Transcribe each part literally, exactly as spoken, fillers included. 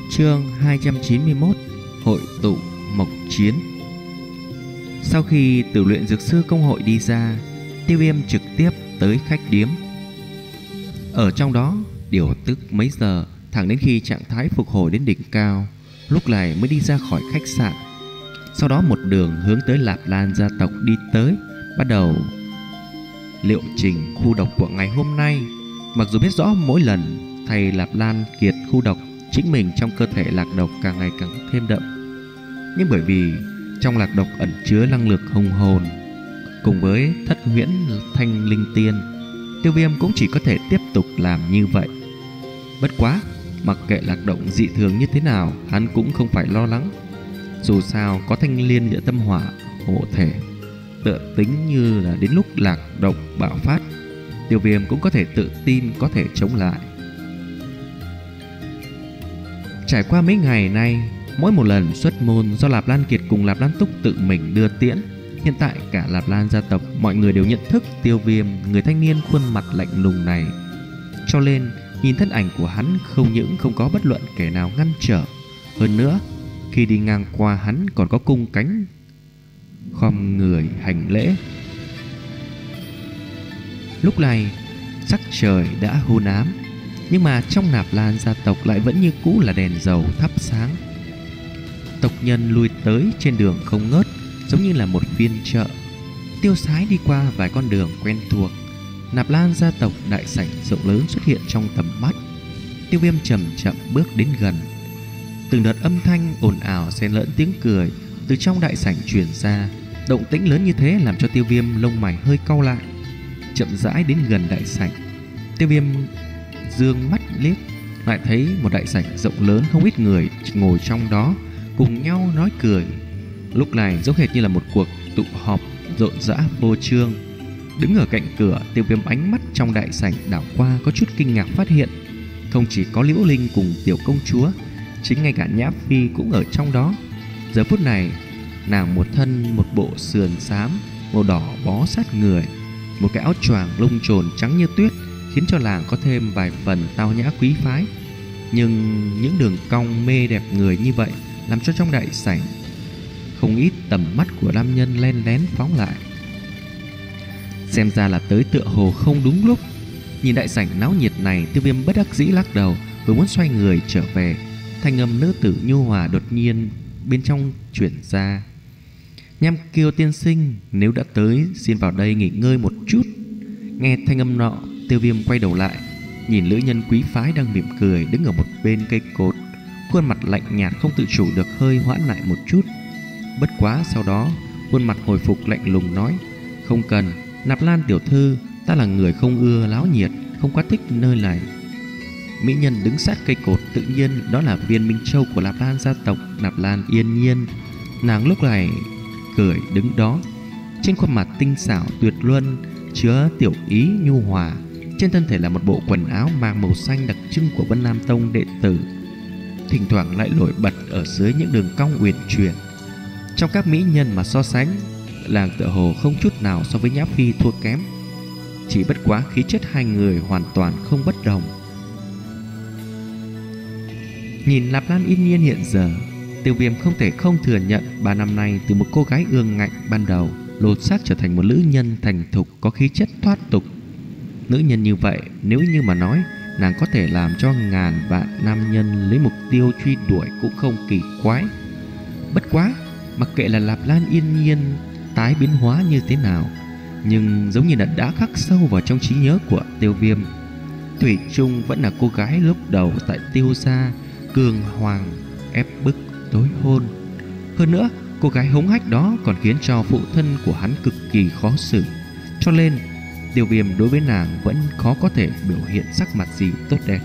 Chương hai trăm chín mươi mốt. Hội tụ Mộc Chiến. Sau khi từ luyện dược sư công hội đi ra, Tiêu Viêm trực tiếp tới khách điếm. Ở trong đó điều tức mấy giờ, thẳng đến khi trạng thái phục hồi đến đỉnh cao, lúc này mới đi ra khỏi khách sạn. Sau đó một đường hướng tới Lạp Lan gia tộc đi tới, bắt đầu liệu trình khu độc của ngày hôm nay. Mặc dù biết rõ mỗi lần thầy Lạp Lan kiệt khu độc, chính mình trong cơ thể lạc độc càng ngày càng thêm đậm, nhưng bởi vì trong lạc độc ẩn chứa năng lực hùng hồn cùng với thất huyễn thanh linh tiên, Tiêu Viêm cũng chỉ có thể tiếp tục làm như vậy. Bất quá mặc kệ lạc độc dị thường như thế nào, hắn cũng không phải lo lắng. Dù sao có thanh liên địa tâm hỏa hộ thể, tựa tính như là đến lúc lạc độc bạo phát, Tiêu Viêm cũng có thể tự tin có thể chống lại. Trải qua mấy ngày nay, mỗi một lần xuất môn do Lạp Lan Kiệt cùng Lạp Lan Túc tự mình đưa tiễn, hiện tại cả Lạp Lan gia tộc mọi người đều nhận thức Tiêu Viêm, người thanh niên khuôn mặt lạnh lùng này. Cho nên nhìn thân ảnh của hắn không những không có bất luận kẻ nào ngăn trở, hơn nữa khi đi ngang qua hắn còn có cung cánh khom người hành lễ. Lúc này sắc trời đã hôn ám, nhưng mà trong Nạp Lan gia tộc lại vẫn như cũ là đèn dầu thắp sáng. Tộc nhân lui tới trên đường không ngớt, giống như là một phiên chợ. Tiêu Sái đi qua vài con đường quen thuộc, Nạp Lan gia tộc đại sảnh rộng lớn xuất hiện trong tầm mắt. Tiêu Viêm chậm chậm bước đến gần. Từng đợt âm thanh ồn ào xen lẫn tiếng cười từ trong đại sảnh truyền ra. Động tĩnh lớn như thế làm cho Tiêu Viêm lông mày hơi cau lại. Chậm rãi đến gần đại sảnh, Tiêu Viêm dương mắt liếc, lại thấy một đại sảnh rộng lớn, không ít người ngồi trong đó cùng nhau nói cười. Lúc này giống hệt như là một cuộc tụ họp rộn rã vô chương. Đứng ở cạnh cửa, Tiêu Viêm ánh mắt trong đại sảnh đảo qua, có chút kinh ngạc phát hiện không chỉ có Liễu Linh cùng tiểu công chúa, chính ngay cả Nhã Phi cũng ở trong đó. Giờ phút này nàng một thân một bộ sườn xám màu đỏ bó sát người, một cái áo choàng lông chồn trắng như tuyết, khiến cho làng có thêm vài phần tao nhã quý phái. Nhưng những đường cong mê đẹp người như vậy làm cho trong đại sảnh không ít tầm mắt của nam nhân len lén phóng lại. Xem ra là tới tựa hồ không đúng lúc. Nhìn đại sảnh náo nhiệt này, Tiêu Viêm bất đắc dĩ lắc đầu, vừa muốn xoay người trở về, thanh âm nữ tử nhu hòa đột nhiên bên trong chuyển ra: "Nham Kiêu tiên sinh, nếu đã tới, xin vào đây nghỉ ngơi một chút." Nghe thanh âm nọ, Tiêu Viêm quay đầu lại, nhìn nữ nhân quý phái đang mỉm cười đứng ở một bên cây cột, khuôn mặt lạnh nhạt không tự chủ được hơi hoãn lại một chút. Bất quá sau đó khuôn mặt hồi phục lạnh lùng nói: "Không cần, Nạp Lan tiểu thư, ta là người không ưa náo nhiệt, không quá thích nơi này." Mỹ nhân đứng sát cây cột tự nhiên đó là Viên Minh Châu của Lạp Lan gia tộc, Nạp Lan Yên Nhiên. Nàng lúc này cười đứng đó, trên khuôn mặt tinh xảo tuyệt luân chứa tiểu ý nhu hòa, trên thân thể là một bộ quần áo mang màu xanh đặc trưng của Vân Nam Tông đệ tử, thỉnh thoảng lại nổi bật ở dưới những đường cong uyển chuyển. Trong các mỹ nhân mà so sánh, làng tựa hồ không chút nào so với Nhã Phi thua kém, chỉ bất quá khí chất hai người hoàn toàn không bất đồng. Nhìn Lạp Lan Yên Nhiên hiện giờ, Tiêu Viêm không thể không thừa nhận ba năm nay từ một cô gái ương ngạnh ban đầu lột xác trở thành một nữ nhân thành thục có khí chất thoát tục. Nữ nhân như vậy, nếu như mà nói nàng có thể làm cho ngàn vạn nam nhân lấy mục tiêu truy đuổi cũng không kỳ quái. Bất quá mặc kệ là Lạp Lan Yên Nhiên tái biến hóa như thế nào, nhưng giống như là đã khắc sâu vào trong trí nhớ của Tiêu Viêm, thủy chung vẫn là cô gái lúc đầu tại Tiêu gia cường hoàng ép bức tối hôn. Hơn nữa cô gái hống hách đó còn khiến cho phụ thân của hắn cực kỳ khó xử, cho nên Tiêu Viêm đối với nàng vẫn khó có thể biểu hiện sắc mặt gì tốt đẹp.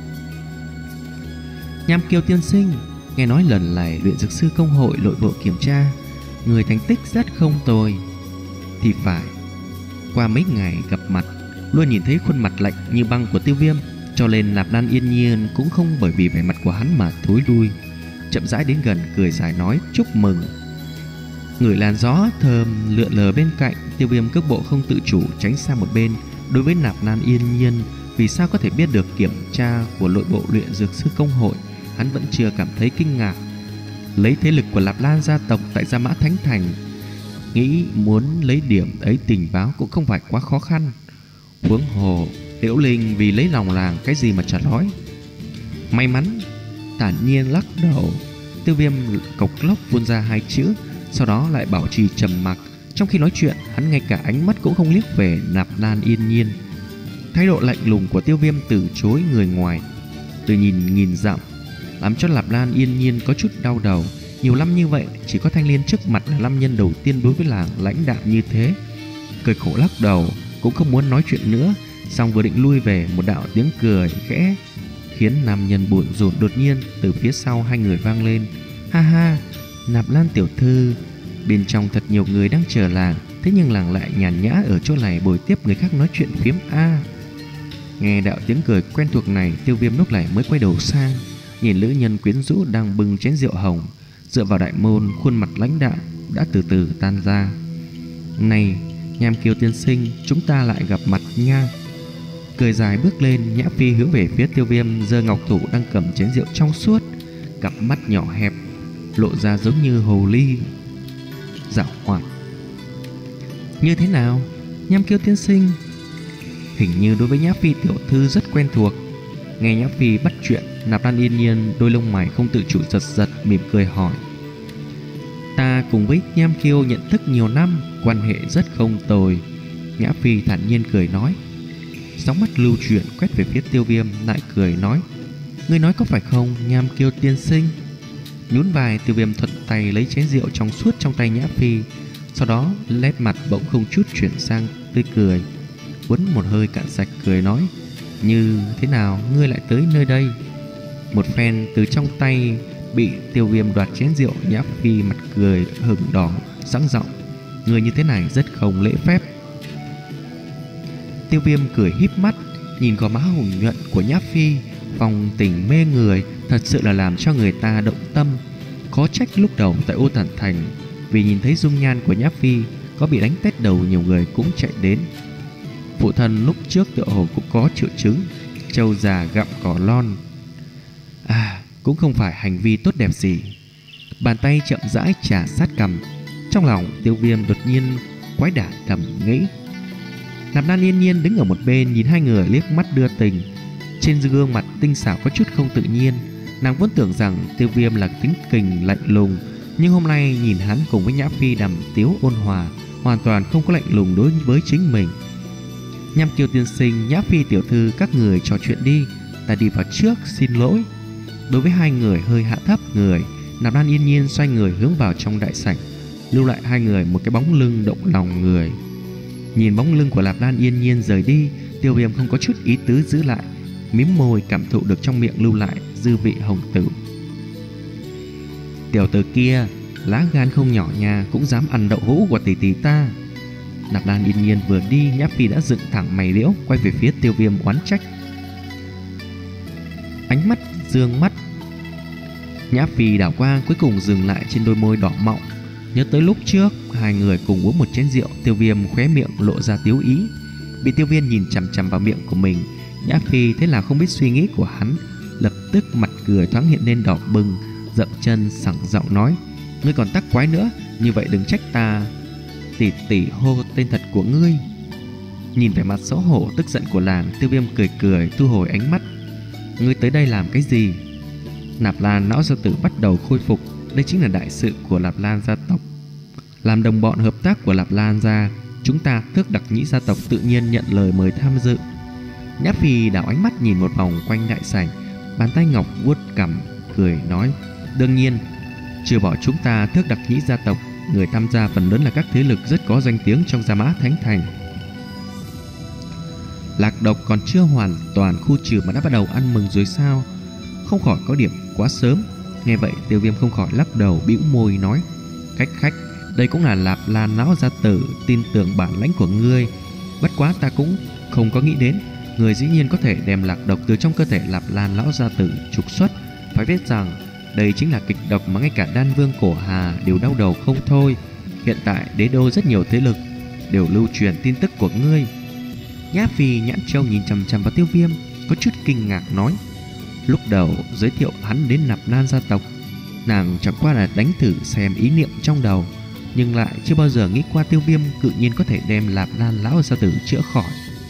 "Nham Kiêu tiên sinh, nghe nói lần này luyện dược sư công hội nội bộ kiểm tra, người thành tích rất không tồi." Thì phải, qua mấy ngày gặp mặt luôn nhìn thấy khuôn mặt lạnh như băng của Tiêu Viêm, cho nên Lạp Lan Yên Nhiên cũng không bởi vì vẻ mặt của hắn mà thối lui, chậm rãi đến gần cười dài nói chúc mừng. Ngửi làn gió thơm lượn lờ bên cạnh, Tiêu Viêm cước bộ không tự chủ tránh sang một bên. Đối với Nạp Lan Yên Nhiên, vì sao có thể biết được kiểm tra của nội bộ luyện dược sư công hội, hắn vẫn chưa cảm thấy kinh ngạc. Lấy thế lực của Lạp Lan gia tộc tại Gia Mã Thánh Thành, nghĩ muốn lấy điểm ấy tình báo cũng không phải quá khó khăn. Huống hồ Liễu Linh vì lấy lòng làng cái gì mà chả nói. May mắn. Thản nhiên lắc đầu. Tiêu Viêm cộc lốc phun ra hai chữ, sau đó lại bảo trì trầm mặc. Trong khi nói chuyện, hắn ngay cả ánh mắt cũng không liếc về Nạp Lan Yên Nhiên. Thái độ lạnh lùng của Tiêu Viêm từ chối người ngoài từ nhìn nghìn dặm, làm cho Nạp Lan Yên Nhiên có chút đau đầu. Nhiều năm như vậy, chỉ có Thanh Liên trước mặt là nam nhân đầu tiên đối với làng lãnh đạm như thế. Cười khổ lắc đầu, cũng không muốn nói chuyện nữa. Xong vừa định lui về, một đạo tiếng cười khẽ khiến nam nhân bủn rủn đột nhiên từ phía sau hai người vang lên. Ha ha, Nạp Lan tiểu thư, bên trong thật nhiều người đang chờ làng, thế nhưng làng lại nhàn nhã ở chỗ này bồi tiếp người khác nói chuyện phiếm a. Nghe đạo tiếng cười quen thuộc này, Tiêu Viêm lúc này mới quay đầu sang, nhìn nữ nhân quyến rũ đang bưng chén rượu hồng, dựa vào đại môn, khuôn mặt lãnh đạm đã từ từ tan ra. Này, Nham Kiêu tiên sinh, chúng ta lại gặp mặt nha. Cười dài bước lên, Nhã Phi hướng về phía Tiêu Viêm, giơ ngọc thủ đang cầm chén rượu trong suốt, cặp mắt nhỏ hẹp lộ ra giống như hồ ly dạo hoạt. Như thế nào, Nham Kiêu tiên sinh? Hình như đối với Nhã Phi tiểu thư rất quen thuộc. Nghe Nhã Phi bắt chuyện, Nạp Lan Yên Nhiên đôi lông mày không tự chủ giật giật, mỉm cười hỏi. Ta cùng với Nham Kiêu nhận thức nhiều năm, quan hệ rất không tồi. Nhã Phi thản nhiên cười nói. Sóng mắt lưu chuyển quét về phía Tiêu Viêm, lại cười nói. Ngươi nói có phải không, Nham Kiêu tiên sinh? Nhún vai, Tiêu Viêm thuận tay lấy chén rượu trong suốt trong tay Nhã Phi, sau đó nét mặt bỗng không chút chuyển sang tươi cười, uốn một hơi cạn sạch cười nói. Như thế nào ngươi lại tới nơi đây? Một phen từ trong tay bị Tiêu Viêm đoạt chén rượu, Nhã Phi mặt cười hừng đỏ, sẵn giọng. Người như thế này rất không lễ phép. Tiêu Viêm cười híp mắt, nhìn gò má hồng nhuận của Nhã Phi, phong tình mê người, thật sự là làm cho người ta động tâm. Có trách lúc đầu tại Ô Tản Thành, vì nhìn thấy dung nhan của Nhã Phi có bị đánh tét đầu, nhiều người cũng chạy đến. Phụ thân lúc trước tựa hồ cũng có triệu chứng trâu già gặm cỏ lon. À, cũng không phải hành vi tốt đẹp gì. Bàn tay chậm rãi chà sát cằm. Trong lòng Tiêu Viêm đột nhiên quái đản thầm nghĩ. Nạp Lan Yên Nhiên đứng ở một bên nhìn hai người liếc mắt đưa tình. Trên gương mặt tinh xảo có chút không tự nhiên. Nàng vốn tưởng rằng Tiêu Viêm là tính kình lạnh lùng, nhưng hôm nay nhìn hắn cùng với Nhã Phi đàm tiếu ôn hòa, hoàn toàn không có lạnh lùng đối với chính mình. Nham Kiêu tiên sinh, Nhã Phi tiểu thư, các người trò chuyện đi, ta đi vào trước, xin lỗi. Đối với hai người hơi hạ thấp người, Nạp Lan Yên Nhiên xoay người hướng vào trong đại sảnh, lưu lại hai người một cái bóng lưng động lòng người. Nhìn bóng lưng của Nạp Lan Yên Nhiên rời đi, Tiêu Viêm không có chút ý tứ giữ lại, mím môi cảm thụ được trong miệng lưu lại dư vị hồng tử. Tiểu tử kia lá gan không nhỏ nha, cũng dám ăn đậu hũ của tỷ tỷ ta. Nạp Lan Yên Nhiên vừa đi, Nhã Phi đã dựng thẳng mày liễu, quay về phía Tiêu Viêm oán trách. Ánh mắt dương mắt Nhã Phi đảo qua, cuối cùng dừng lại trên đôi môi đỏ mọng. Nhớ tới lúc trước hai người cùng uống một chén rượu, Tiêu Viêm khóe miệng lộ ra tiếu ý. Bị Tiêu Viêm nhìn chằm chằm vào miệng của mình, Nhã Phi thế là không biết suy nghĩ của hắn, lập tức mặt cười thoáng hiện lên đỏ bừng, dậm chân sảng giọng nói. Ngươi còn tắc quái nữa, như vậy đừng trách ta tỷ tỷ hô tên thật của ngươi. Nhìn vẻ mặt xấu hổ tức giận của làng, Tiêu Viêm cười cười thu hồi ánh mắt. Ngươi tới đây làm cái gì? Nạp Lan lão gia tử bắt đầu khôi phục. Đây chính là đại sự của Nạp Lan gia tộc. Làm đồng bọn hợp tác của Nạp Lan gia, chúng ta Tước Đặc Nhĩ gia tộc tự nhiên nhận lời mời tham dự. Nhã Phi đảo ánh mắt nhìn một vòng quanh đại sảnh, bàn tay ngọc vuốt cằm cười nói. Đương nhiên, trừ bỏ chúng ta Tước Đặc Nhĩ gia tộc, người tham gia phần lớn là các thế lực rất có danh tiếng trong Gia Mã Thánh Thành. Lạc độc còn chưa hoàn toàn khu trừ mà đã bắt đầu ăn mừng rồi sao? Không khỏi có điểm quá sớm. Nghe vậy Tiêu Viêm không khỏi lắc đầu bĩu môi nói. Khách khách, đây cũng là Nạp Lan lão gia tử tin tưởng bản lãnh của ngươi. Bất quá ta cũng không có nghĩ đến người dĩ nhiên có thể đem lạc độc từ trong cơ thể Nạp Lan lão gia tử trục xuất. Phải biết rằng đây chính là kịch độc mà ngay cả Đan Vương Cổ Hà đều đau đầu không thôi. Hiện tại đế đô rất nhiều thế lực đều lưu truyền tin tức của ngươi. Nhã Phi nhãn châu nhìn chằm chằm vào Tiêu Viêm, có chút kinh ngạc nói. Lúc đầu giới thiệu hắn đến Nạp Lan gia tộc, nàng chẳng qua là đánh thử xem ý niệm trong đầu, nhưng lại chưa bao giờ nghĩ qua Tiêu Viêm tự nhiên có thể đem Nạp Lan lão gia tử chữa khỏi.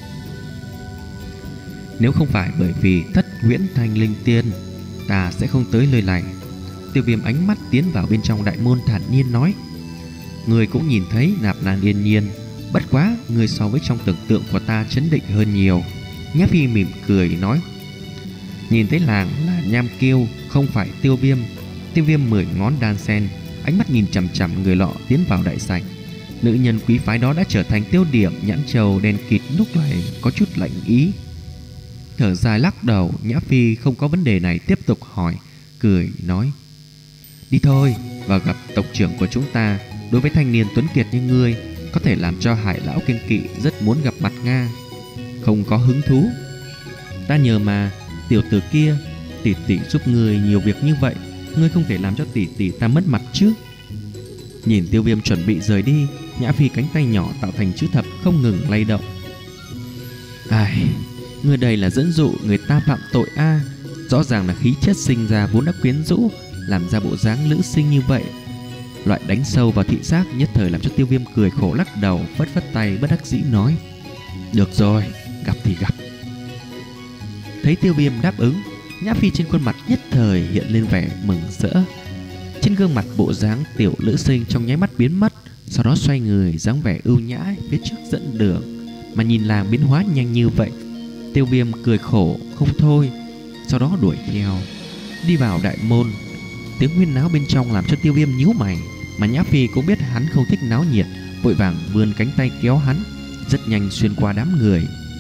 Nếu không phải bởi vì thất huyễn thanh linh tiên, ta sẽ không tới nơi này. Tiêu Viêm ánh mắt tiến vào bên trong đại môn thản nhiên nói. Người cũng nhìn thấy Nạp Lan yên nhiên, bất quá người so với trong tưởng tượng của ta chấn định hơn nhiều. Nhã Phi mỉm cười nói. Nhìn thấy làng là Nham Kiêu, không phải Tiêu Viêm. Tiêu Viêm mười ngón đan sen, ánh mắt nhìn chằm chằm người lọ tiến vào đại sảnh. Nữ nhân quý phái đó đã trở thành tiêu điểm, nhãn trầu đen kịt lúc này có chút lạnh ý. Thở dài lắc đầu, Nhã Phi không có vấn đề này tiếp tục hỏi, cười nói. Đi thôi, vào gặp tộc trưởng của chúng ta. Đối với thanh niên tuấn kiệt như ngươi, có thể làm cho Hải lão kiên kỵ, rất muốn gặp mặt Nga. Không có hứng thú. Ta nhờ mà, tiểu tử kia, tỷ tỷ giúp ngươi nhiều việc như vậy, ngươi không thể làm cho tỷ tỷ ta mất mặt chứ. Nhìn Tiêu Viêm chuẩn bị rời đi, Nhã Phi cánh tay nhỏ tạo thành chữ thập không ngừng lay động. Ai, ngươi đây là dẫn dụ người ta phạm tội a à. Rõ ràng là khí chất sinh ra vốn đã quyến rũ, làm ra bộ dáng nữ sinh như vậy. Loại đánh sâu vào thị giác nhất thời làm cho Tiêu Viêm cười khổ lắc đầu, phất phất tay bất đắc dĩ nói. Được rồi, gặp thì gặp. Thấy Tiêu Viêm đáp ứng, Nhã Phi trên khuôn mặt nhất thời hiện lên vẻ mừng rỡ. Trên gương mặt bộ dáng tiểu nữ sinh trong nháy mắt biến mất, sau đó xoay người dáng vẻ ưu nhã phía trước dẫn đường. Mà nhìn làng biến hóa nhanh như vậy, Tiêu Viêm cười khổ không thôi, sau đó đuổi theo. Đi vào đại môn, tiếng huyên náo bên trong làm cho Tiêu Viêm nhíu mày, mà Nhã Phi cũng biết hắn không thích náo nhiệt, vội vàng vươn cánh tay kéo hắn, rất nhanh xuyên qua đám người.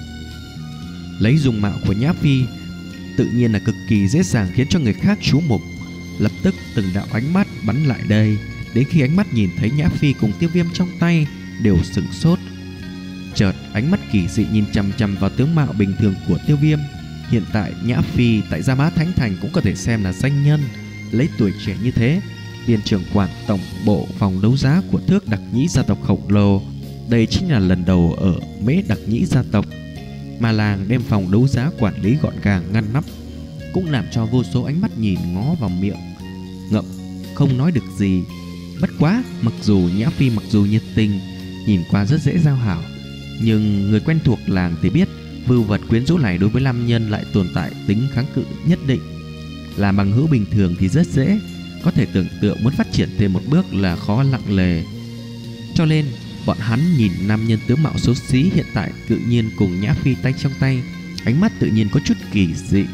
Lấy dung mạo của Nhã Phi tự nhiên là cực kỳ dễ dàng khiến cho người khác chú mục. Lập tức từng đạo ánh mắt bắn lại đây, đến khi ánh mắt nhìn thấy Nhã Phi cùng Tiêu Viêm trong tay đều sửng sốt. Chợt ánh mắt kỳ dị nhìn chằm chằm vào tướng mạo bình thường của Tiêu Viêm. Hiện tại Nhã Phi tại Gia Mã Thánh Thành cũng có thể xem là danh nhân, lấy tuổi trẻ như thế, viên trưởng quản tổng bộ phòng đấu giá của Thước Đặc Nhĩ gia tộc khổng lồ. Đây chính là lần đầu ở Mễ Đặc Nhĩ gia tộc mà làng đem phòng đấu giá quản lý gọn gàng ngăn nắp, cũng làm cho vô số ánh mắt nhìn ngó vào miệng ngậm không nói được gì. Bất quá mặc dù Nhã Phi mặc dù nhiệt tình, nhìn qua rất dễ giao hảo, nhưng người quen thuộc làng thì biết vưu vật quyến rũ này đối với nam nhân lại tồn tại tính kháng cự nhất định. Làm bằng hữu bình thường thì rất dễ, có thể tưởng tượng muốn phát triển thêm một bước là khó lặng lề. Cho nên bọn hắn nhìn nam nhân tướng mạo xấu xí hiện tại tự nhiên cùng Nhã Phi tay trong tay, ánh mắt tự nhiên có chút kỳ dị.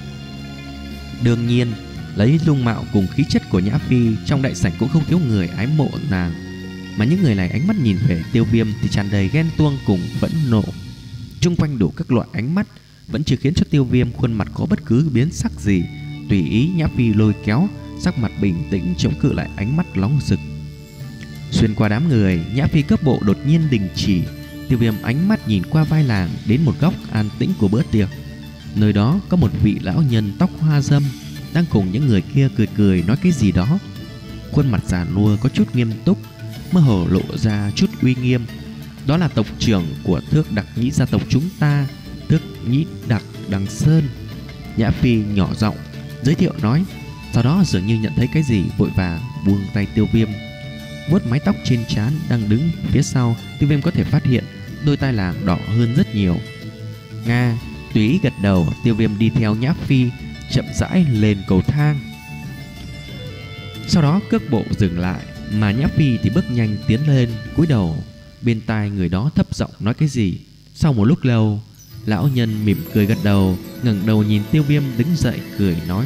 Đương nhiên, lấy dung mạo cùng khí chất của Nhã Phi, trong đại sảnh cũng không thiếu người ái mộ nàng, mà những người này ánh mắt nhìn về Tiêu Viêm thì tràn đầy ghen tuông cùng phẫn nộ. Chung quanh đủ các loại ánh mắt vẫn chưa khiến cho Tiêu Viêm khuôn mặt có bất cứ biến sắc gì. Tùy ý Nhã Phi lôi kéo, sắc mặt bình tĩnh chống cự lại ánh mắt nóng rực. Xuyên qua đám người, Nhã Phi cước bộ đột nhiên đình chỉ. Tiêu Viêm ánh mắt nhìn qua vai làng đến một góc an tĩnh của bữa tiệc. Nơi đó có một vị lão nhân tóc hoa râm đang cùng những người kia cười cười nói cái gì đó. Khuôn mặt già nua có chút nghiêm túc, mơ hồ lộ ra chút uy nghiêm. Đó là tộc trưởng của Thước Đặc Nhĩ gia tộc chúng ta, Thước Nhĩ Đặc Đằng Sơn. Nhã Phi nhỏ giọng giới thiệu nói, sau đó dường như nhận thấy cái gì vội vàng buông tay Tiêu Viêm, vuốt mái tóc trên trán đang đứng phía sau. Tiêu Viêm có thể phát hiện đôi tai làng đỏ hơn rất nhiều. Nga tùy ý gật đầu. Tiêu Viêm đi theo Nhã Phi chậm rãi lên cầu thang, sau đó cước bộ dừng lại, mà Nhã Phi thì bước nhanh tiến lên, cúi đầu bên tai người đó thấp giọng nói cái gì. Sau một lúc lâu, lão nhân mỉm cười gật đầu, ngẩng đầu nhìn Tiêu Viêm đứng dậy cười nói,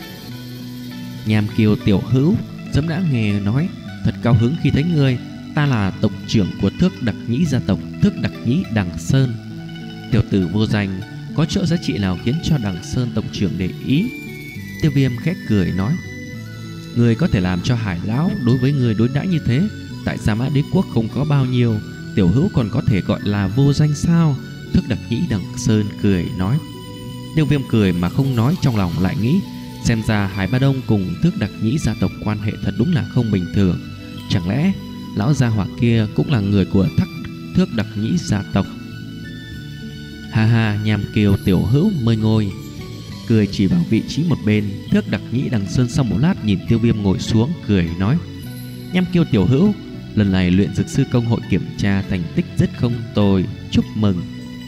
Nham Kiều tiểu hữu, sớm đã nghe nói, thật cao hứng khi thấy ngươi. Ta là tộc trưởng của Thước Đặc Nhĩ gia tộc, Thước Đặc Nhĩ Đằng Sơn. Tiểu tử vô danh, có chỗ giá trị nào khiến cho Đằng Sơn tộc trưởng để ý? Tiêu Viêm khẽ cười nói, ngươi có thể làm cho Hải lão đối với ngươi đối đãi như thế, tại Sa Mã Đế quốc không có bao nhiêu, tiểu hữu còn có thể gọi là vô danh sao? Thước Đặc Nhĩ Đằng Sơn cười nói. Tiêu Viêm cười mà không nói, trong lòng lại nghĩ, xem ra Hải Ba Đông cùng Thước Đặc Nhĩ gia tộc quan hệ thật đúng là không bình thường. Chẳng lẽ lão gia hỏa kia cũng là người của Thắc Thước Đặc Nhĩ gia tộc? Ha ha, Nham Kiều tiểu hữu mời ngồi. cười chỉ vào vị trí một bên. Thước Đặc Nhĩ Đằng Sơn sau một lát nhìn Tiêu Viêm ngồi xuống, cười nói: Nham Kiêu tiểu hữu, lần này luyện dược sư công hội kiểm tra thành tích rất không tồi, chúc mừng.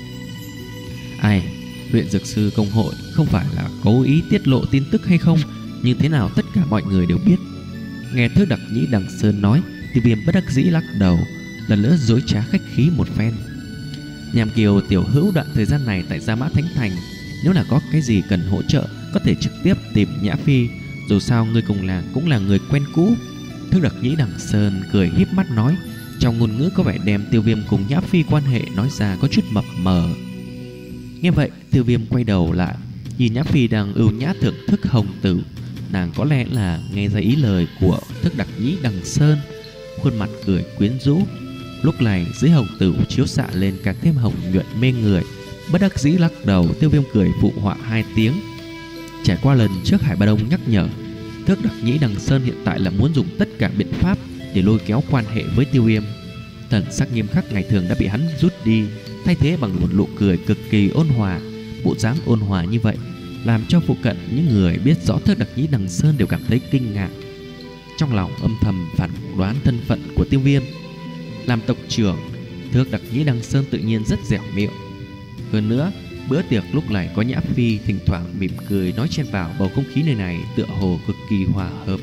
Ai, luyện dược sư công hội không phải là cố ý tiết lộ tin tức hay không, nhưng thế nào tất cả mọi người đều biết. Nghe Thước Đặc Nhĩ Đằng Sơn nói, Tiêu Viêm bất đắc dĩ lắc đầu, lần nữa dối trá khách khí một phen. Nham Kiều tiểu hữu, đoạn thời gian này tại Gia Mã Thánh Thành, nếu là có cái gì cần hỗ trợ, có thể trực tiếp tìm Nhã Phi, dù sao người cùng làng cũng là người quen cũ. Thước Đặc Nhĩ Đằng Sơn cười híp mắt nói, trong ngôn ngữ có vẻ đem Tiêu Viêm cùng Nhã Phi quan hệ nói ra có chút mập mờ. Nghe vậy, Tiêu Viêm quay đầu lại, nhìn Nhã Phi đang ưu nhã thưởng thức hồng tử. Nàng có lẽ là nghe ra ý lời của Thước Đặc Nhĩ Đằng Sơn, khuôn mặt cười quyến rũ. Lúc này dưới hồng tử chiếu xạ lên càng thêm hồng nhuận mê người. Bất đắc dĩ lắc đầu, Tiêu Viêm cười phụ họa hai tiếng. Trải qua lần trước Hải Ba Đông nhắc nhở, Thước Đặc Nhĩ Đằng Sơn hiện tại là muốn dùng tất cả biện pháp để lôi kéo quan hệ với Tiêu Viêm. Thần sắc nghiêm khắc ngày thường đã bị hắn rút đi, thay thế bằng một nụ cười cực kỳ ôn hòa. Bộ dáng ôn hòa như vậy làm cho phụ cận những người biết rõ Thước Đặc Nhĩ Đằng Sơn đều cảm thấy kinh ngạc, trong lòng âm thầm phán đoán thân phận của Tiêu Viêm. Làm tộc trưởng, Thước Đặc Nhĩ Đằng Sơn tự nhiên rất dẻo miệng. Hơn nữa, bữa tiệc lúc này có Nhã Phi thỉnh thoảng mỉm cười nói chen vào, bầu không khí nơi này tựa hồ cực kỳ hòa hợp.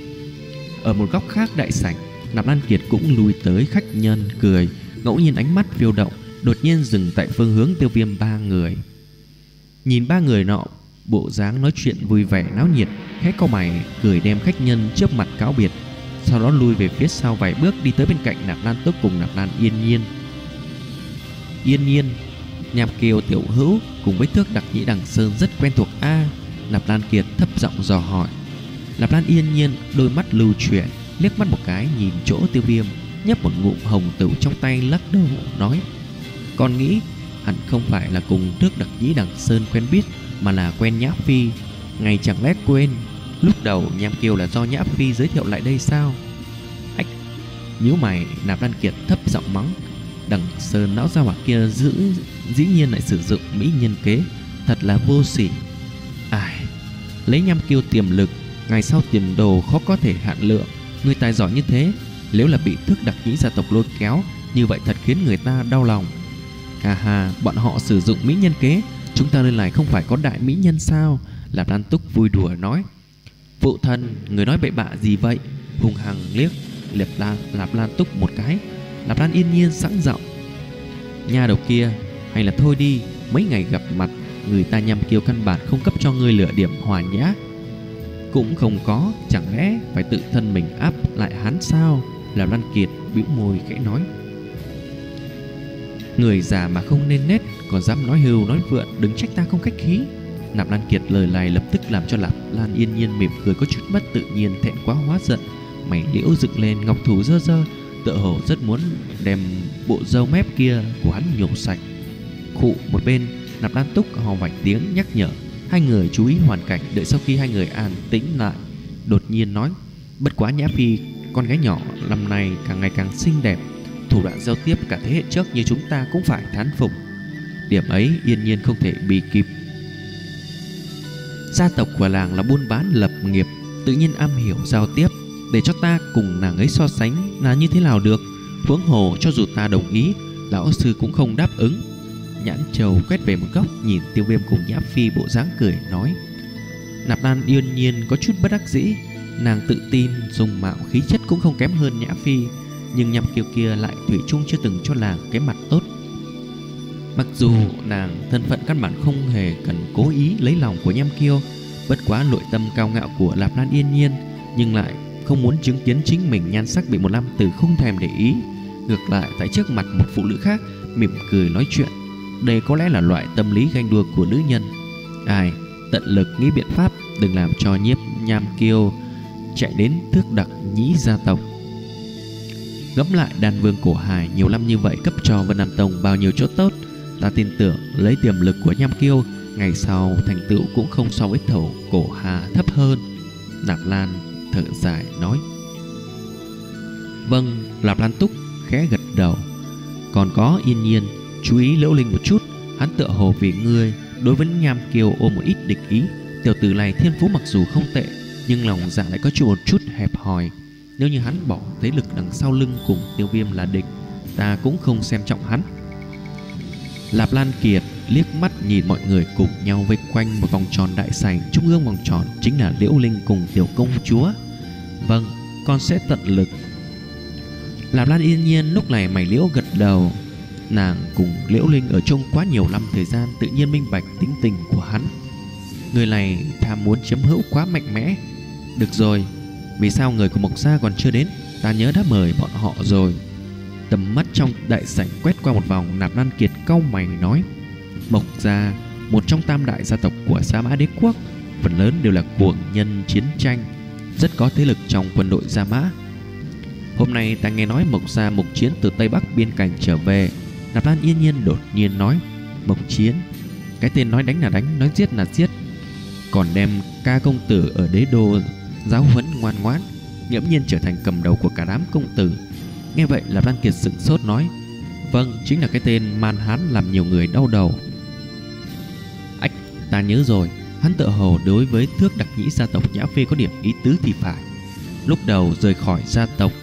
Ở một góc khác đại sảnh, Nạp Lan Kiệt cũng lui tới khách nhân cười, ngẫu nhiên ánh mắt phiêu động, đột nhiên dừng tại phương hướng Tiêu Viêm ba người. Nhìn ba người nọ bộ dáng nói chuyện vui vẻ náo nhiệt, khẽ cau mày cười đem khách nhân trước mặt cáo biệt, sau đó lui về phía sau vài bước đi tới bên cạnh Nạp Lan Túc cùng Nạp Lan Yên Nhiên. Yên Nhiên, Nham Kiều tiểu hữu cùng với Thước Đặc Nhĩ Đằng Sơn rất quen thuộc a à? Nạp Lan Kiệt thấp giọng dò hỏi. Nạp Lan Yên Nhiên đôi mắt lưu chuyển, liếc mắt một cái nhìn chỗ Tiêu Viêm, nhấp một ngụm hồng tử trong tay lắc đầu nói: Con nghĩ hẳn không phải là cùng Thước Đặc Nhĩ Đằng Sơn quen biết, mà là quen Nhã Phi. Ngày chẳng lẽ quên lúc đầu Nham Kiều là do Nhã Phi giới thiệu lại đây sao? Ách, nhíu mày, Nạp Lan Kiệt thấp giọng mắng: Đằng Sơn lão gia hỏa kia giữ dĩ nhiên lại sử dụng mỹ nhân kế, thật là vô sỉ. Ai, lấy Nham Kiều tiềm lực, ngày sau tiền đồ khó có thể hạn lượng. Người tài giỏi như thế, nếu là bị Thước Đặc Nhĩ gia tộc lôi kéo, như vậy thật khiến người ta đau lòng. Hà hà, bọn họ sử dụng mỹ nhân kế, chúng ta nơi này không phải có đại mỹ nhân sao? Lạp Lan Túc vui đùa nói. Phụ thân, người nói bậy bạ gì vậy? Hung hăng liếc Lạp Lan, Lạp Lan Túc một cái. Lạp Lan Yên Nhiên sẵn giọng: Nhà đầu kia, hay là thôi đi, mấy ngày gặp mặt, người ta Nham Kiều căn bản không cấp cho ngươi lựa điểm hòa nhã. Cũng không có, chẳng lẽ phải tự thân mình áp lại hắn sao? Lạp Lan Kiệt bĩu môi khẽ nói. Người già mà không nên nết, còn dám nói hưu nói vượn, đừng trách ta không khách khí. Nạp Lan Kiệt lời này lập tức làm cho Lạp Lan Yên Nhiên mỉm cười có chút mất tự nhiên, thẹn quá hóa giận, mày liễu dựng lên, ngọc thủ dơ dơ, tựa hồ rất muốn đem bộ râu mép kia của hắn nhổ sạch. Khụ một bên, Nạp Lan Túc hò vài tiếng nhắc nhở hai người chú ý hoàn cảnh. Đợi sau khi hai người an tĩnh lại, đột nhiên nói: Bất quá Nhã Phi con gái nhỏ năm nay càng ngày càng xinh đẹp, thủ đoạn giao tiếp cả thế hệ trước như chúng ta cũng phải thán phục. Điểm ấy Yên Nhiên không thể bị kịp. Gia tộc của làng là buôn bán lập nghiệp, tự nhiên am hiểu giao tiếp, để cho ta cùng nàng ấy so sánh là như thế nào được. Huống hồ cho dù ta đồng ý, lão sư cũng không đáp ứng. Nhãn Trầu quét về một góc, nhìn Tiêu Viêm cùng Nhã Phi bộ dáng cười nói. Nạp Lan Yên Nhiên có chút bất đắc dĩ. Nàng tự tin dùng mạo khí chất cũng không kém hơn Nhã Phi, nhưng Nham Kiều kia lại thủy chung chưa từng cho làng cái mặt tốt. Mặc dù nàng thân phận căn bản không hề cần cố ý lấy lòng của Nham Kiều, bất quá nội tâm cao ngạo của Lạp Lan Yên Nhiên nhưng lại không muốn chứng kiến chính mình nhan sắc bị một nam tử không thèm để ý, ngược lại tại trước mặt một phụ nữ khác mỉm cười nói chuyện. Đây có lẽ là loại tâm lý ganh đua của nữ nhân. Ai, tận lực nghĩ biện pháp đừng làm cho nhiếp Nham Kiều chạy đến Thước Đặc Nhĩ gia tộc. Ngẫm lại đàn vương cổ hài nhiều năm như vậy cấp cho Vân Nam Tông bao nhiêu chỗ tốt, ta tin tưởng lấy tiềm lực của Nham Kiều, ngày sau thành tựu cũng không so với thổ cổ hà thấp hơn. Nạp Lan thở dài nói. Vâng, Lạp Lan Túc khẽ gật đầu. Còn có Yên Nhiên, chú ý Liễu Linh một chút, hắn tựa hồ vì ngươi đối với Nham Kiều ôm một ít địch ý. Tiểu tử này thiên phú mặc dù không tệ, nhưng lòng dạ lại có chút một chút hẹp hòi. Nếu như hắn bỏ thế lực đằng sau lưng cùng Tiêu Viêm là địch, ta cũng không xem trọng hắn. Lạp Lan Kiệt liếc mắt nhìn mọi người cùng nhau vây quanh một vòng tròn đại sảnh. Trung ương vòng tròn chính là Liễu Linh cùng tiểu công chúa. Vâng, con sẽ tận lực. Lạp Lan yên nhiên lúc này mày liễu gật đầu. Nàng cùng Liễu Linh ở chung quá nhiều năm thời gian, tự nhiên minh bạch tính tình của hắn. Người này tham muốn chiếm hữu quá mạnh mẽ. Được rồi, vì sao người của Mộc Gia còn chưa đến? Ta nhớ đã mời bọn họ rồi. Tầm mắt trong đại sảnh quét qua một vòng, Lạp Lan Kiệt cau mày nói: Mộc Gia, một trong tam đại gia tộc của Sa Mã Đế quốc, phần lớn đều là cuồng nhân chiến tranh, rất có thế lực trong quân đội Sa Mã. Hôm nay ta nghe nói Mộc Gia Mộc Chiến từ Tây Bắc biên cảnh trở về. Lạp Lan yên nhiên đột nhiên nói: Mộc Chiến, cái tên nói đánh là đánh, nói giết là giết, còn đem ca công tử ở đế đô giáo huấn ngoan ngoãn, nghiễm nhiên trở thành cầm đầu của cả đám công tử. Nghe vậy Lạp Lan Kiệt sững sốt nói: Vâng, chính là cái tên man hán làm nhiều người đau đầu. Ách, ta nhớ rồi, hắn tự hồ đối với thước đặc nhĩ gia tộc Nhã Phi có điểm ý tứ thì phải. Lúc đầu rời khỏi gia tộc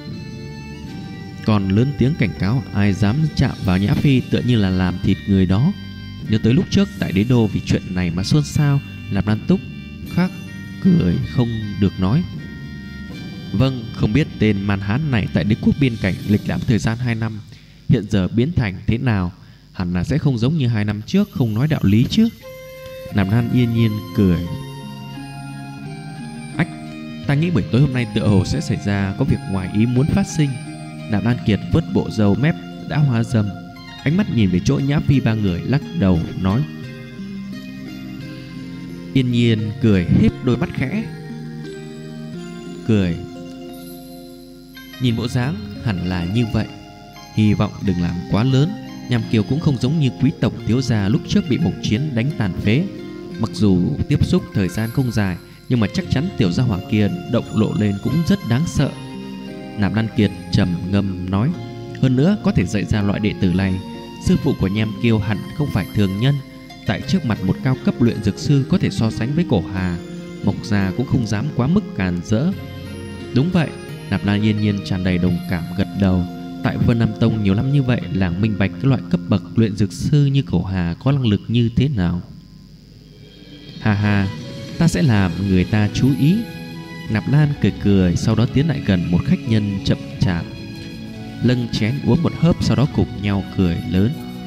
còn lớn tiếng cảnh cáo ai dám chạm vào Nhã Phi tựa như là làm thịt người đó. Nhớ tới lúc trước tại đế đô vì chuyện này mà xôn xao, Lạp Lan Túc khác cười không được nói: Vâng, không biết tên man hán này tại đế quốc biên cảnh lịch lãm thời gian hai năm, hiện giờ biến thành thế nào? Hẳn là sẽ không giống như hai năm trước không nói đạo lý chứ. Lạp Lan yên nhiên cười: Ách, ta nghĩ buổi tối hôm nay tựa hồ sẽ xảy ra có việc ngoài ý muốn phát sinh. Lạp Lan Kiệt vớt bộ râu mép đã hóa râm, ánh mắt nhìn về chỗ Nhã Phi ba người, lắc đầu nói. Yên nhiên cười híp đôi mắt khẽ, cười: Nhìn bộ dáng hẳn là như vậy, hy vọng đừng làm quá lớn. Nham Kiều cũng không giống như quý tộc thiếu gia lúc trước bị Mộc Chiến đánh tàn phế. Mặc dù tiếp xúc thời gian không dài, nhưng mà chắc chắn tiểu gia hỏa kia động lộ lên cũng rất đáng sợ. Nạp Lan Kiệt trầm ngâm nói: Hơn nữa có thể dạy ra loại đệ tử này, sư phụ của Nham Kiều hẳn không phải thường nhân. Tại trước mặt một cao cấp luyện dược sư có thể so sánh với Cổ Hà, Mộc Gia cũng không dám quá mức càn rỡ. Đúng vậy, Nạp Lan yên nhiên tràn đầy đồng cảm gật đầu. Tại Vân Nam Tông nhiều năm như vậy, làng minh bạch cái loại cấp bậc luyện dược sư như Cổ Hà có năng lực như thế nào. Hà hà, ta sẽ làm người ta chú ý. Nạp Lan cười cười, sau đó tiến lại gần một khách nhân chậm chạp, lâng chén uống một hớp, sau đó cùng nhau cười lớn.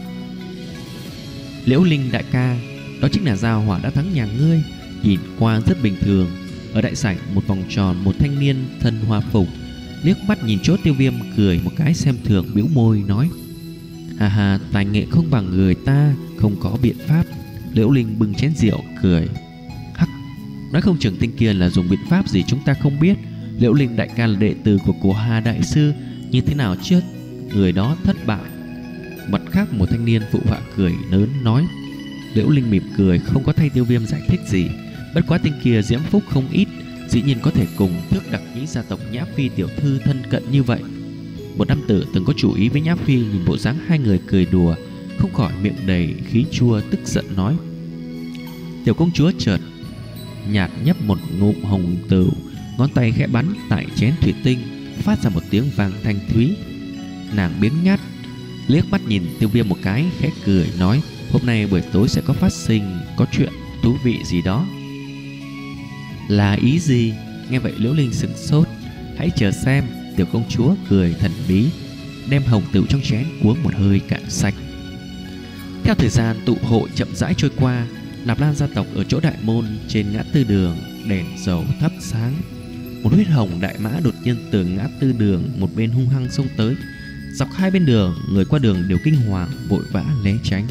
Liễu Linh đại ca, đó chính là Giao Hỏa đã thắng nhà ngươi. Nhìn qua rất bình thường. Ở đại sảnh một vòng tròn, một thanh niên thân hoa phục liếc mắt nhìn chỗ Tiêu Viêm, cười một cái xem thường, bĩu môi nói: Hà hà, tài nghệ không bằng người ta, không có biện pháp. Liễu Linh bưng chén rượu cười: Hắc, nói không chừng tên kia là dùng biện pháp gì chúng ta không biết. Liễu Linh đại ca là đệ tử của Cổ Hà đại sư, như thế nào chứ người đó thất bại. Mặt khác một thanh niên phụ họa cười lớn nói. Liễu Linh mỉm cười, không có thay Tiêu Viêm giải thích gì. Bất quá tên kia diễm phúc không ít, dĩ nhiên có thể cùng thước đặc nhĩ gia tộc Nhã Phi tiểu thư thân cận như vậy. Một nam tử từng có chủ ý với Nhã Phi nhìn bộ dáng hai người cười đùa, không khỏi miệng đầy khí chua, tức giận nói. Tiểu công chúa chợt nhạt nhấp một ngụm hồng tửu, ngón tay khẽ bắn tại chén thủy tinh, phát ra một tiếng vang thanh thúy. Nàng biến nhát liếc mắt nhìn Tiêu Viêm một cái, khẽ cười nói: Hôm nay buổi tối sẽ có phát sinh có chuyện thú vị gì đó. Là ý gì? Nghe vậy Liễu Linh sững sốt. Hãy chờ xem. Tiểu công chúa cười thần bí, đem hồng tửu trong chén uống một hơi cạn sạch. Theo thời gian tụ hội chậm rãi trôi qua, Nạp Lan gia tộc ở chỗ đại môn trên ngã tư đường đèn dầu thắp sáng. Một huyết hồng đại mã đột nhiên từ ngã tư đường một bên hung hăng xông tới. Dọc hai bên đường, người qua đường đều kinh hoàng vội vã né tránh.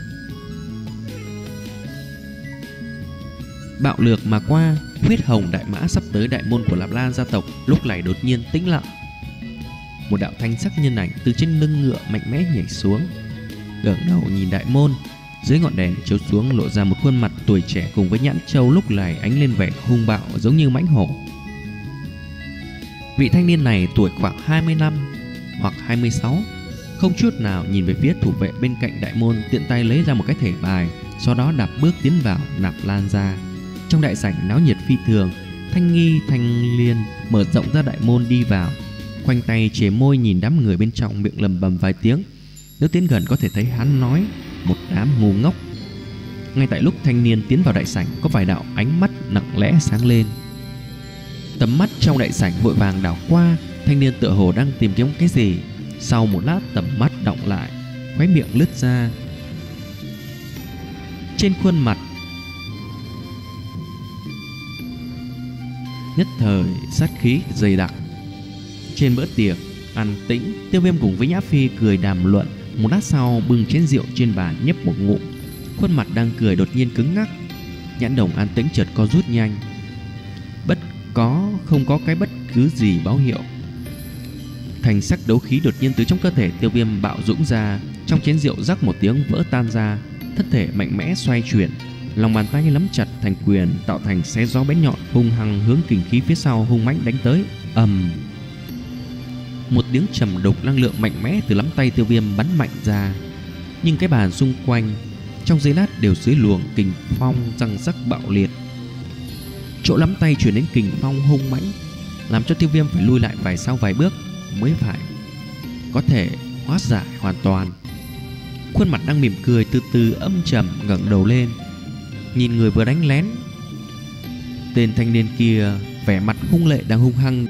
Bạo lược mà qua, huyết hồng đại mã sắp tới đại môn của Nạp Lan gia tộc, lúc này đột nhiên tĩnh lặng. Một đạo thanh sắc nhân ảnh từ trên lưng ngựa mạnh mẽ nhảy xuống, ngẩng đầu nhìn đại môn. Dưới ngọn đèn chiếu xuống lộ ra một khuôn mặt tuổi trẻ cùng với nhãn châu lúc này ánh lên vẻ hung bạo giống như mãnh hổ. Vị thanh niên này tuổi khoảng hai mươi lăm hoặc hai mươi sáu, không chút nào nhìn về phía thủ vệ bên cạnh đại môn, tiện tay lấy ra một cái thẻ bài, sau đó đạp bước tiến vào nạp lan gia. Trong đại sảnh náo nhiệt phi thường, Thanh Nghi, Thanh Liên mở rộng ra đại môn đi vào, khoanh tay chề môi nhìn đám người bên trong, miệng lầm bầm vài tiếng. Nếu tiến gần có thể thấy hắn nói một đám ngu ngốc. Ngay tại lúc thanh niên tiến vào đại sảnh, có vài đạo ánh mắt nặng lẽ sáng lên. Tầm mắt trong đại sảnh vội vàng đảo qua, thanh niên tựa hồ đang tìm kiếm cái gì. Sau một lát tầm mắt đọng lại, khóe miệng lướt ra. Trên khuôn mặt nhất thời sát khí dày đặc. Trên bữa tiệc an tĩnh, Tiêu Viêm cùng với Nhã Phi cười đàm luận. Một lát sau bưng chén rượu trên bàn nhấp một ngụm, khuôn mặt đang cười đột nhiên cứng ngắc. Nhãn đồng an tĩnh chợt co rút nhanh. Bất có không có cái bất cứ gì báo hiệu. Thành sắc đấu khí đột nhiên từ trong cơ thể Tiêu Viêm bạo dũng ra. Trong chén rượu rắc một tiếng vỡ tan ra, thân thể mạnh mẽ xoay chuyển, lòng bàn tay nắm chặt thành quyền, tạo thành xé gió bén nhọn, hung hăng hướng kình khí phía sau hung mãnh đánh tới. ầm, một tiếng trầm đục năng lượng mạnh mẽ từ nắm tay Tiêu Viêm bắn mạnh ra, nhưng cái bàn xung quanh trong giây lát đều dưới luồng kình phong răng rắc bạo liệt. Chỗ nắm tay chuyển đến kình phong hung mãnh, làm cho Tiêu Viêm phải lui lại vài sau vài bước mới phải có thể hóa giải hoàn toàn. Khuôn mặt đang mỉm cười từ từ âm trầm ngẩng đầu lên, nhìn người vừa đánh lén. Tên thanh niên kia vẻ mặt hung lệ đang hung hăng.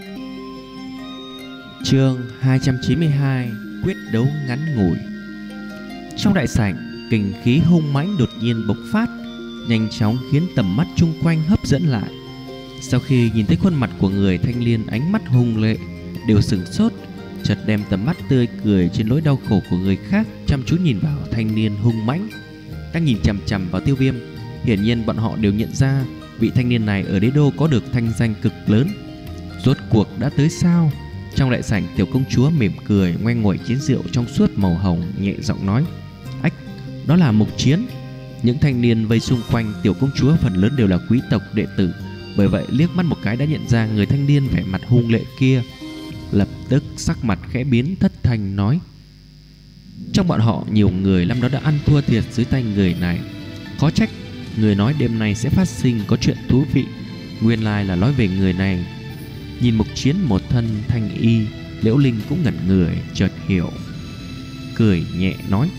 Chương hai trăm chín mươi hai: quyết đấu ngắn ngủi. Trong đại sảnh, kình khí hung mãnh đột nhiên bộc phát, nhanh chóng khiến tầm mắt chung quanh hấp dẫn lại. Sau khi nhìn thấy khuôn mặt của người thanh niên, ánh mắt hung lệ đều sửng sốt, chợt đem tầm mắt tươi cười trên nỗi đau khổ của người khác chăm chú nhìn vào thanh niên hung mãnh đang nhìn chằm chằm vào Tiêu Viêm. Hiển nhiên bọn họ đều nhận ra vị thanh niên này ở đế đô có được thanh danh cực lớn. Rốt cuộc đã tới sao? Trong đại sảnh, tiểu công chúa mỉm cười ngoe nguẩy chén rượu trong suốt màu hồng, nhẹ giọng nói: "Ách, đó là Mục Chiến." Những thanh niên vây xung quanh tiểu công chúa phần lớn đều là quý tộc đệ tử, bởi vậy liếc mắt một cái đã nhận ra người thanh niên vẻ mặt hung lệ kia. Lập tức sắc mặt khẽ biến, thất thanh nói: "Trong bọn họ nhiều người năm đó đã ăn thua thiệt dưới tay người này. Khó trách người nói đêm nay sẽ phát sinh có chuyện thú vị. Nguyên lai là nói về người này." Nhìn Mục Chiến một thân thanh y, Liễu Linh cũng ngẩn người, chợt hiểu, cười nhẹ nói: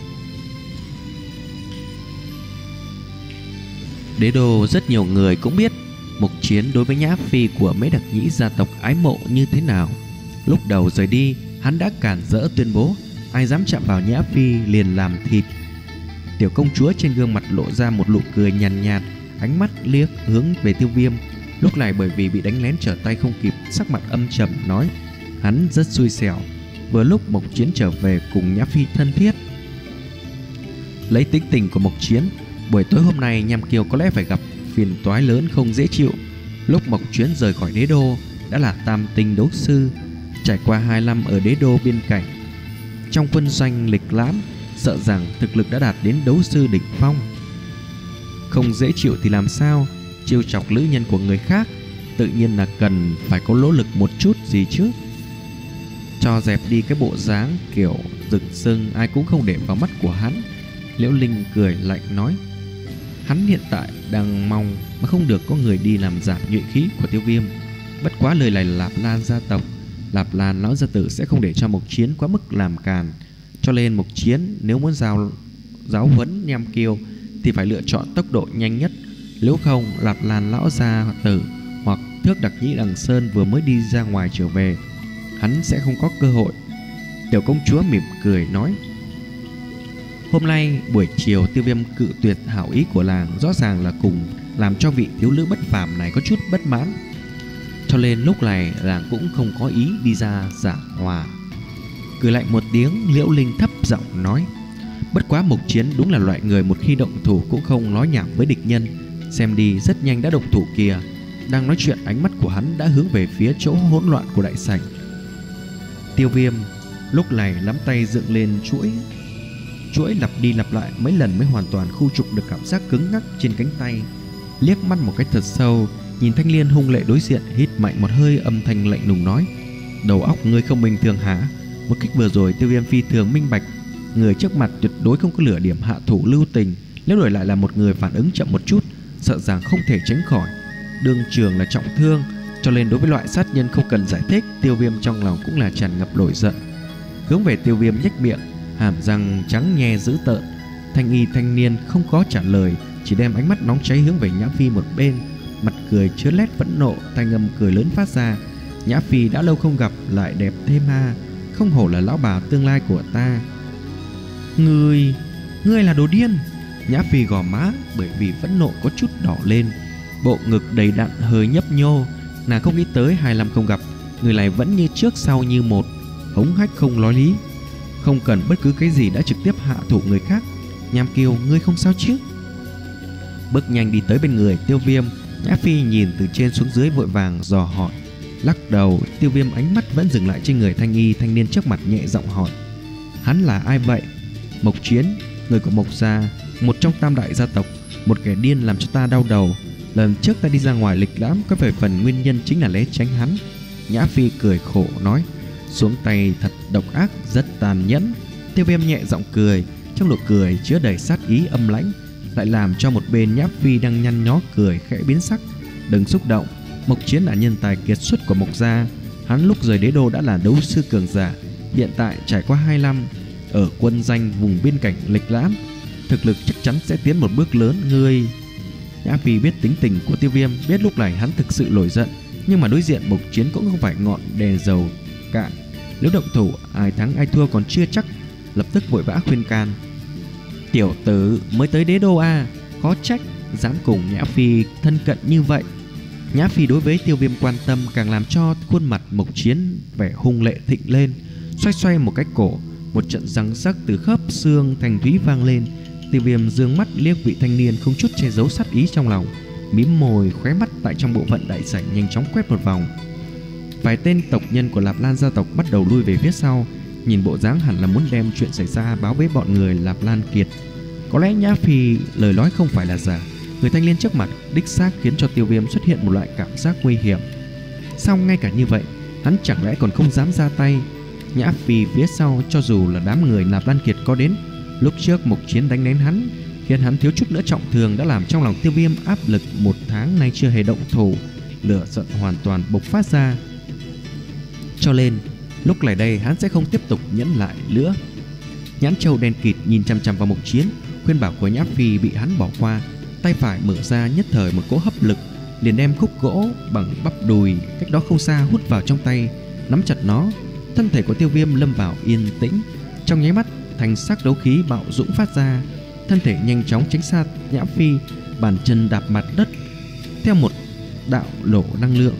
"Đế đô rất nhiều người cũng biết Mục Chiến đối với Nhã Phi của mấy đặc nhĩ gia tộc ái mộ như thế nào. Lúc đầu rời đi, hắn đã cản rỡ tuyên bố ai dám chạm vào Nhã Phi liền làm thịt." Tiểu công chúa trên gương mặt lộ ra một nụ cười nhàn nhạt, nhạt, ánh mắt liếc hướng về Tiêu Viêm. Lúc này bởi vì bị đánh lén trở tay không kịp, sắc mặt âm trầm nói: "Hắn rất xui xẻo, vừa lúc Mục Chiến trở về cùng Nhã Phi thân thiết." Lấy tính tình của Mục Chiến, buổi tối hôm nay Nham Kiều có lẽ phải gặp phiền toái lớn không dễ chịu. Lúc Mục Chiến rời khỏi đế đô đã là tam tinh đấu sư, trải qua hai năm ở đế đô biên cảnh, trong quân doanh lịch lãm, sợ rằng thực lực đã đạt đến đấu sư đỉnh phong. Không dễ chịu thì làm sao? Trêu chọc nữ nhân của người khác, tự nhiên là cần phải có nỗ lực một chút gì chứ. Cho dẹp đi cái bộ dáng kiểu rực rưng, ai cũng không để vào mắt của hắn. Liễu Linh cười lạnh nói: "Hắn hiện tại đang mong mà không được có người đi làm giảm nhuệ khí của Tiêu Viêm. Bất quá lời này là Lạp Lan gia tộc, Lạp Lan lão gia tử sẽ không để cho Mục Chiến quá mức làm càn. Cho nên Mục Chiến nếu muốn giáo giáo huấn Nham Kiều thì phải lựa chọn tốc độ nhanh nhất. Nếu không, Lạp Lan lão gia tử hoặc Thước Đặc Nhĩ Đằng Sơn vừa mới đi ra ngoài trở về, hắn sẽ không có cơ hội." Tiểu công chúa mỉm cười nói: "Hôm nay buổi chiều Tiêu Viêm cự tuyệt hảo ý của làng, rõ ràng là cùng làm cho vị thiếu nữ bất phàm này có chút bất mãn. Cho nên lúc này làng cũng không có ý đi ra giảng hòa." Cười lạnh một tiếng, Liễu Linh thấp giọng nói: "Bất quá Mục Chiến đúng là loại người một khi động thủ cũng không nói nhảm với địch nhân. Xem đi rất nhanh đã động thủ kìa." Đang nói chuyện, ánh mắt của hắn đã hướng về phía chỗ hỗn loạn của đại sảnh. Tiêu Viêm lúc này nắm tay dựng lên chuỗi chuỗi lặp đi lặp lại mấy lần mới hoàn toàn khu trục được cảm giác cứng ngắc trên cánh tay. Liếc mắt một cách thật sâu nhìn thanh niên hung lệ đối diện, hít mạnh một hơi, âm thanh lạnh lùng nói: "Đầu óc ngươi không bình thường hả?" Một kích vừa rồi Tiêu Viêm phi thường minh bạch, người trước mặt tuyệt đối không có lửa điểm hạ thủ lưu tình, Nếu đổi lại là một người phản ứng chậm một chút, sợ rằng không thể tránh khỏi đương trường là trọng thương. Cho nên đối với loại sát nhân không cần giải thích, Tiêu Viêm trong lòng cũng là tràn ngập nổi giận. Hướng về Tiêu Viêm nhếch miệng, hàm răng trắng nhe dữ tợn. Thanh y thanh niên không có trả lời, chỉ đem ánh mắt nóng cháy hướng về Nhã Phi một bên, mặt cười chứa lét phẫn nộ, thanh âm cười lớn phát ra. Nhã Phi đã lâu không gặp, lại đẹp thêm ha, không hổ là lão bà tương lai của ta. Ngươi, ngươi là đồ điên. Nhã Phi gò má bởi vì phẫn nộ có chút đỏ lên, bộ ngực đầy đặn hơi nhấp nhô. Nàng không nghĩ tới hai năm không gặp, người này vẫn như trước sau như một, hống hách không nói lý, không cần bất cứ cái gì đã trực tiếp hạ thủ người khác. Nham Kiều, ngươi không sao chứ? Bước nhanh đi tới bên người Tiêu Viêm, Nhã Phi nhìn từ trên xuống dưới vội vàng dò hỏi. Lắc đầu, Tiêu Viêm ánh mắt vẫn dừng lại trên người thanh y thanh niên trước mặt, nhẹ giọng hỏi: hắn là ai vậy? Mộc Chiến, người của Mộc gia, một trong tam đại gia tộc, một kẻ điên làm cho ta đau đầu. Lần trước ta đi ra ngoài lịch lãm, có phải phần nguyên nhân chính là né tránh hắn? Nhã Phi cười khổ nói. Xuống tay thật độc ác, rất tàn nhẫn. Tiêu Viêm nhẹ giọng cười, trong nụ cười chứa đầy sát ý âm lãnh, lại làm cho một bên Nhã Phi đang nhăn nhó cười khẽ biến sắc. Đừng xúc động, Mộc Chiến là nhân tài kiệt xuất của Mộc gia. Hắn lúc rời đế đô đã là đấu sư cường giả, hiện tại trải qua hai năm ở quân danh vùng biên cảnh lịch lãm, thực lực chắc chắn sẽ tiến một bước lớn. Ngươi... Nhã Phi biết tính tình của Tiêu Viêm, biết lúc này hắn thực sự nổi giận, nhưng mà đối diện Mộc Chiến cũng không phải ngọn đèn dầu cạn, nếu động thủ ai thắng ai thua còn chưa chắc. Lập tức vội vã khuyên can. Tiểu tử mới tới đế đô à, khó trách dám cùng Nhã Phi thân cận như vậy. Nhã Phi đối với Tiêu Viêm quan tâm càng làm cho khuôn mặt Mộc Chiến vẻ hung lệ thịnh lên. Xoay xoay một cái cổ, một trận răng sắc từ khớp xương thành thúy vang lên. Tiêu Viêm dương mắt liếc vị thanh niên, không chút che giấu sát ý trong lòng, mím môi khóe mắt tại trong bộ phận đại sảnh nhanh chóng quét một vòng. Vài tên tộc nhân của Lạp Lan gia tộc bắt đầu lui về phía sau, nhìn bộ dáng hẳn là muốn đem chuyện xảy ra báo với bọn người Lạp Lan Kiệt. Có lẽ Nhã Phi lời nói không phải là giả, người thanh niên trước mặt đích xác khiến cho Tiêu Viêm xuất hiện một loại cảm giác nguy hiểm. Song ngay cả như vậy, hắn chẳng lẽ còn không dám ra tay? Nhã Phi phía sau, cho dù là đám người Lạp Lan Kiệt có đến, lúc trước Mộc Chiến đánh đến hắn, khiến hắn thiếu chút nữa trọng thương, đã làm trong lòng Tiêu Viêm áp lực một tháng nay chưa hề động thủ, lửa giận hoàn toàn bộc phát ra. Cho nên lúc này đây hắn sẽ không tiếp tục nhẫn lại nữa. Nhãn châu đen kịt nhìn chằm chằm vào Mộc Chiến, khuyên bảo của Nhã Phi bị hắn bỏ qua. Tay phải mở ra, nhất thời một cỗ hấp lực liền đem khúc gỗ bằng bắp đùi cách đó không xa hút vào trong tay, nắm chặt nó. Thân thể của Tiêu Viêm lâm vào yên tĩnh, trong nháy mắt thành sắc đấu khí bạo dũng phát ra, thân thể nhanh chóng tránh xa Nhã Phi, bàn chân đạp mặt đất theo một đạo lộ năng lượng.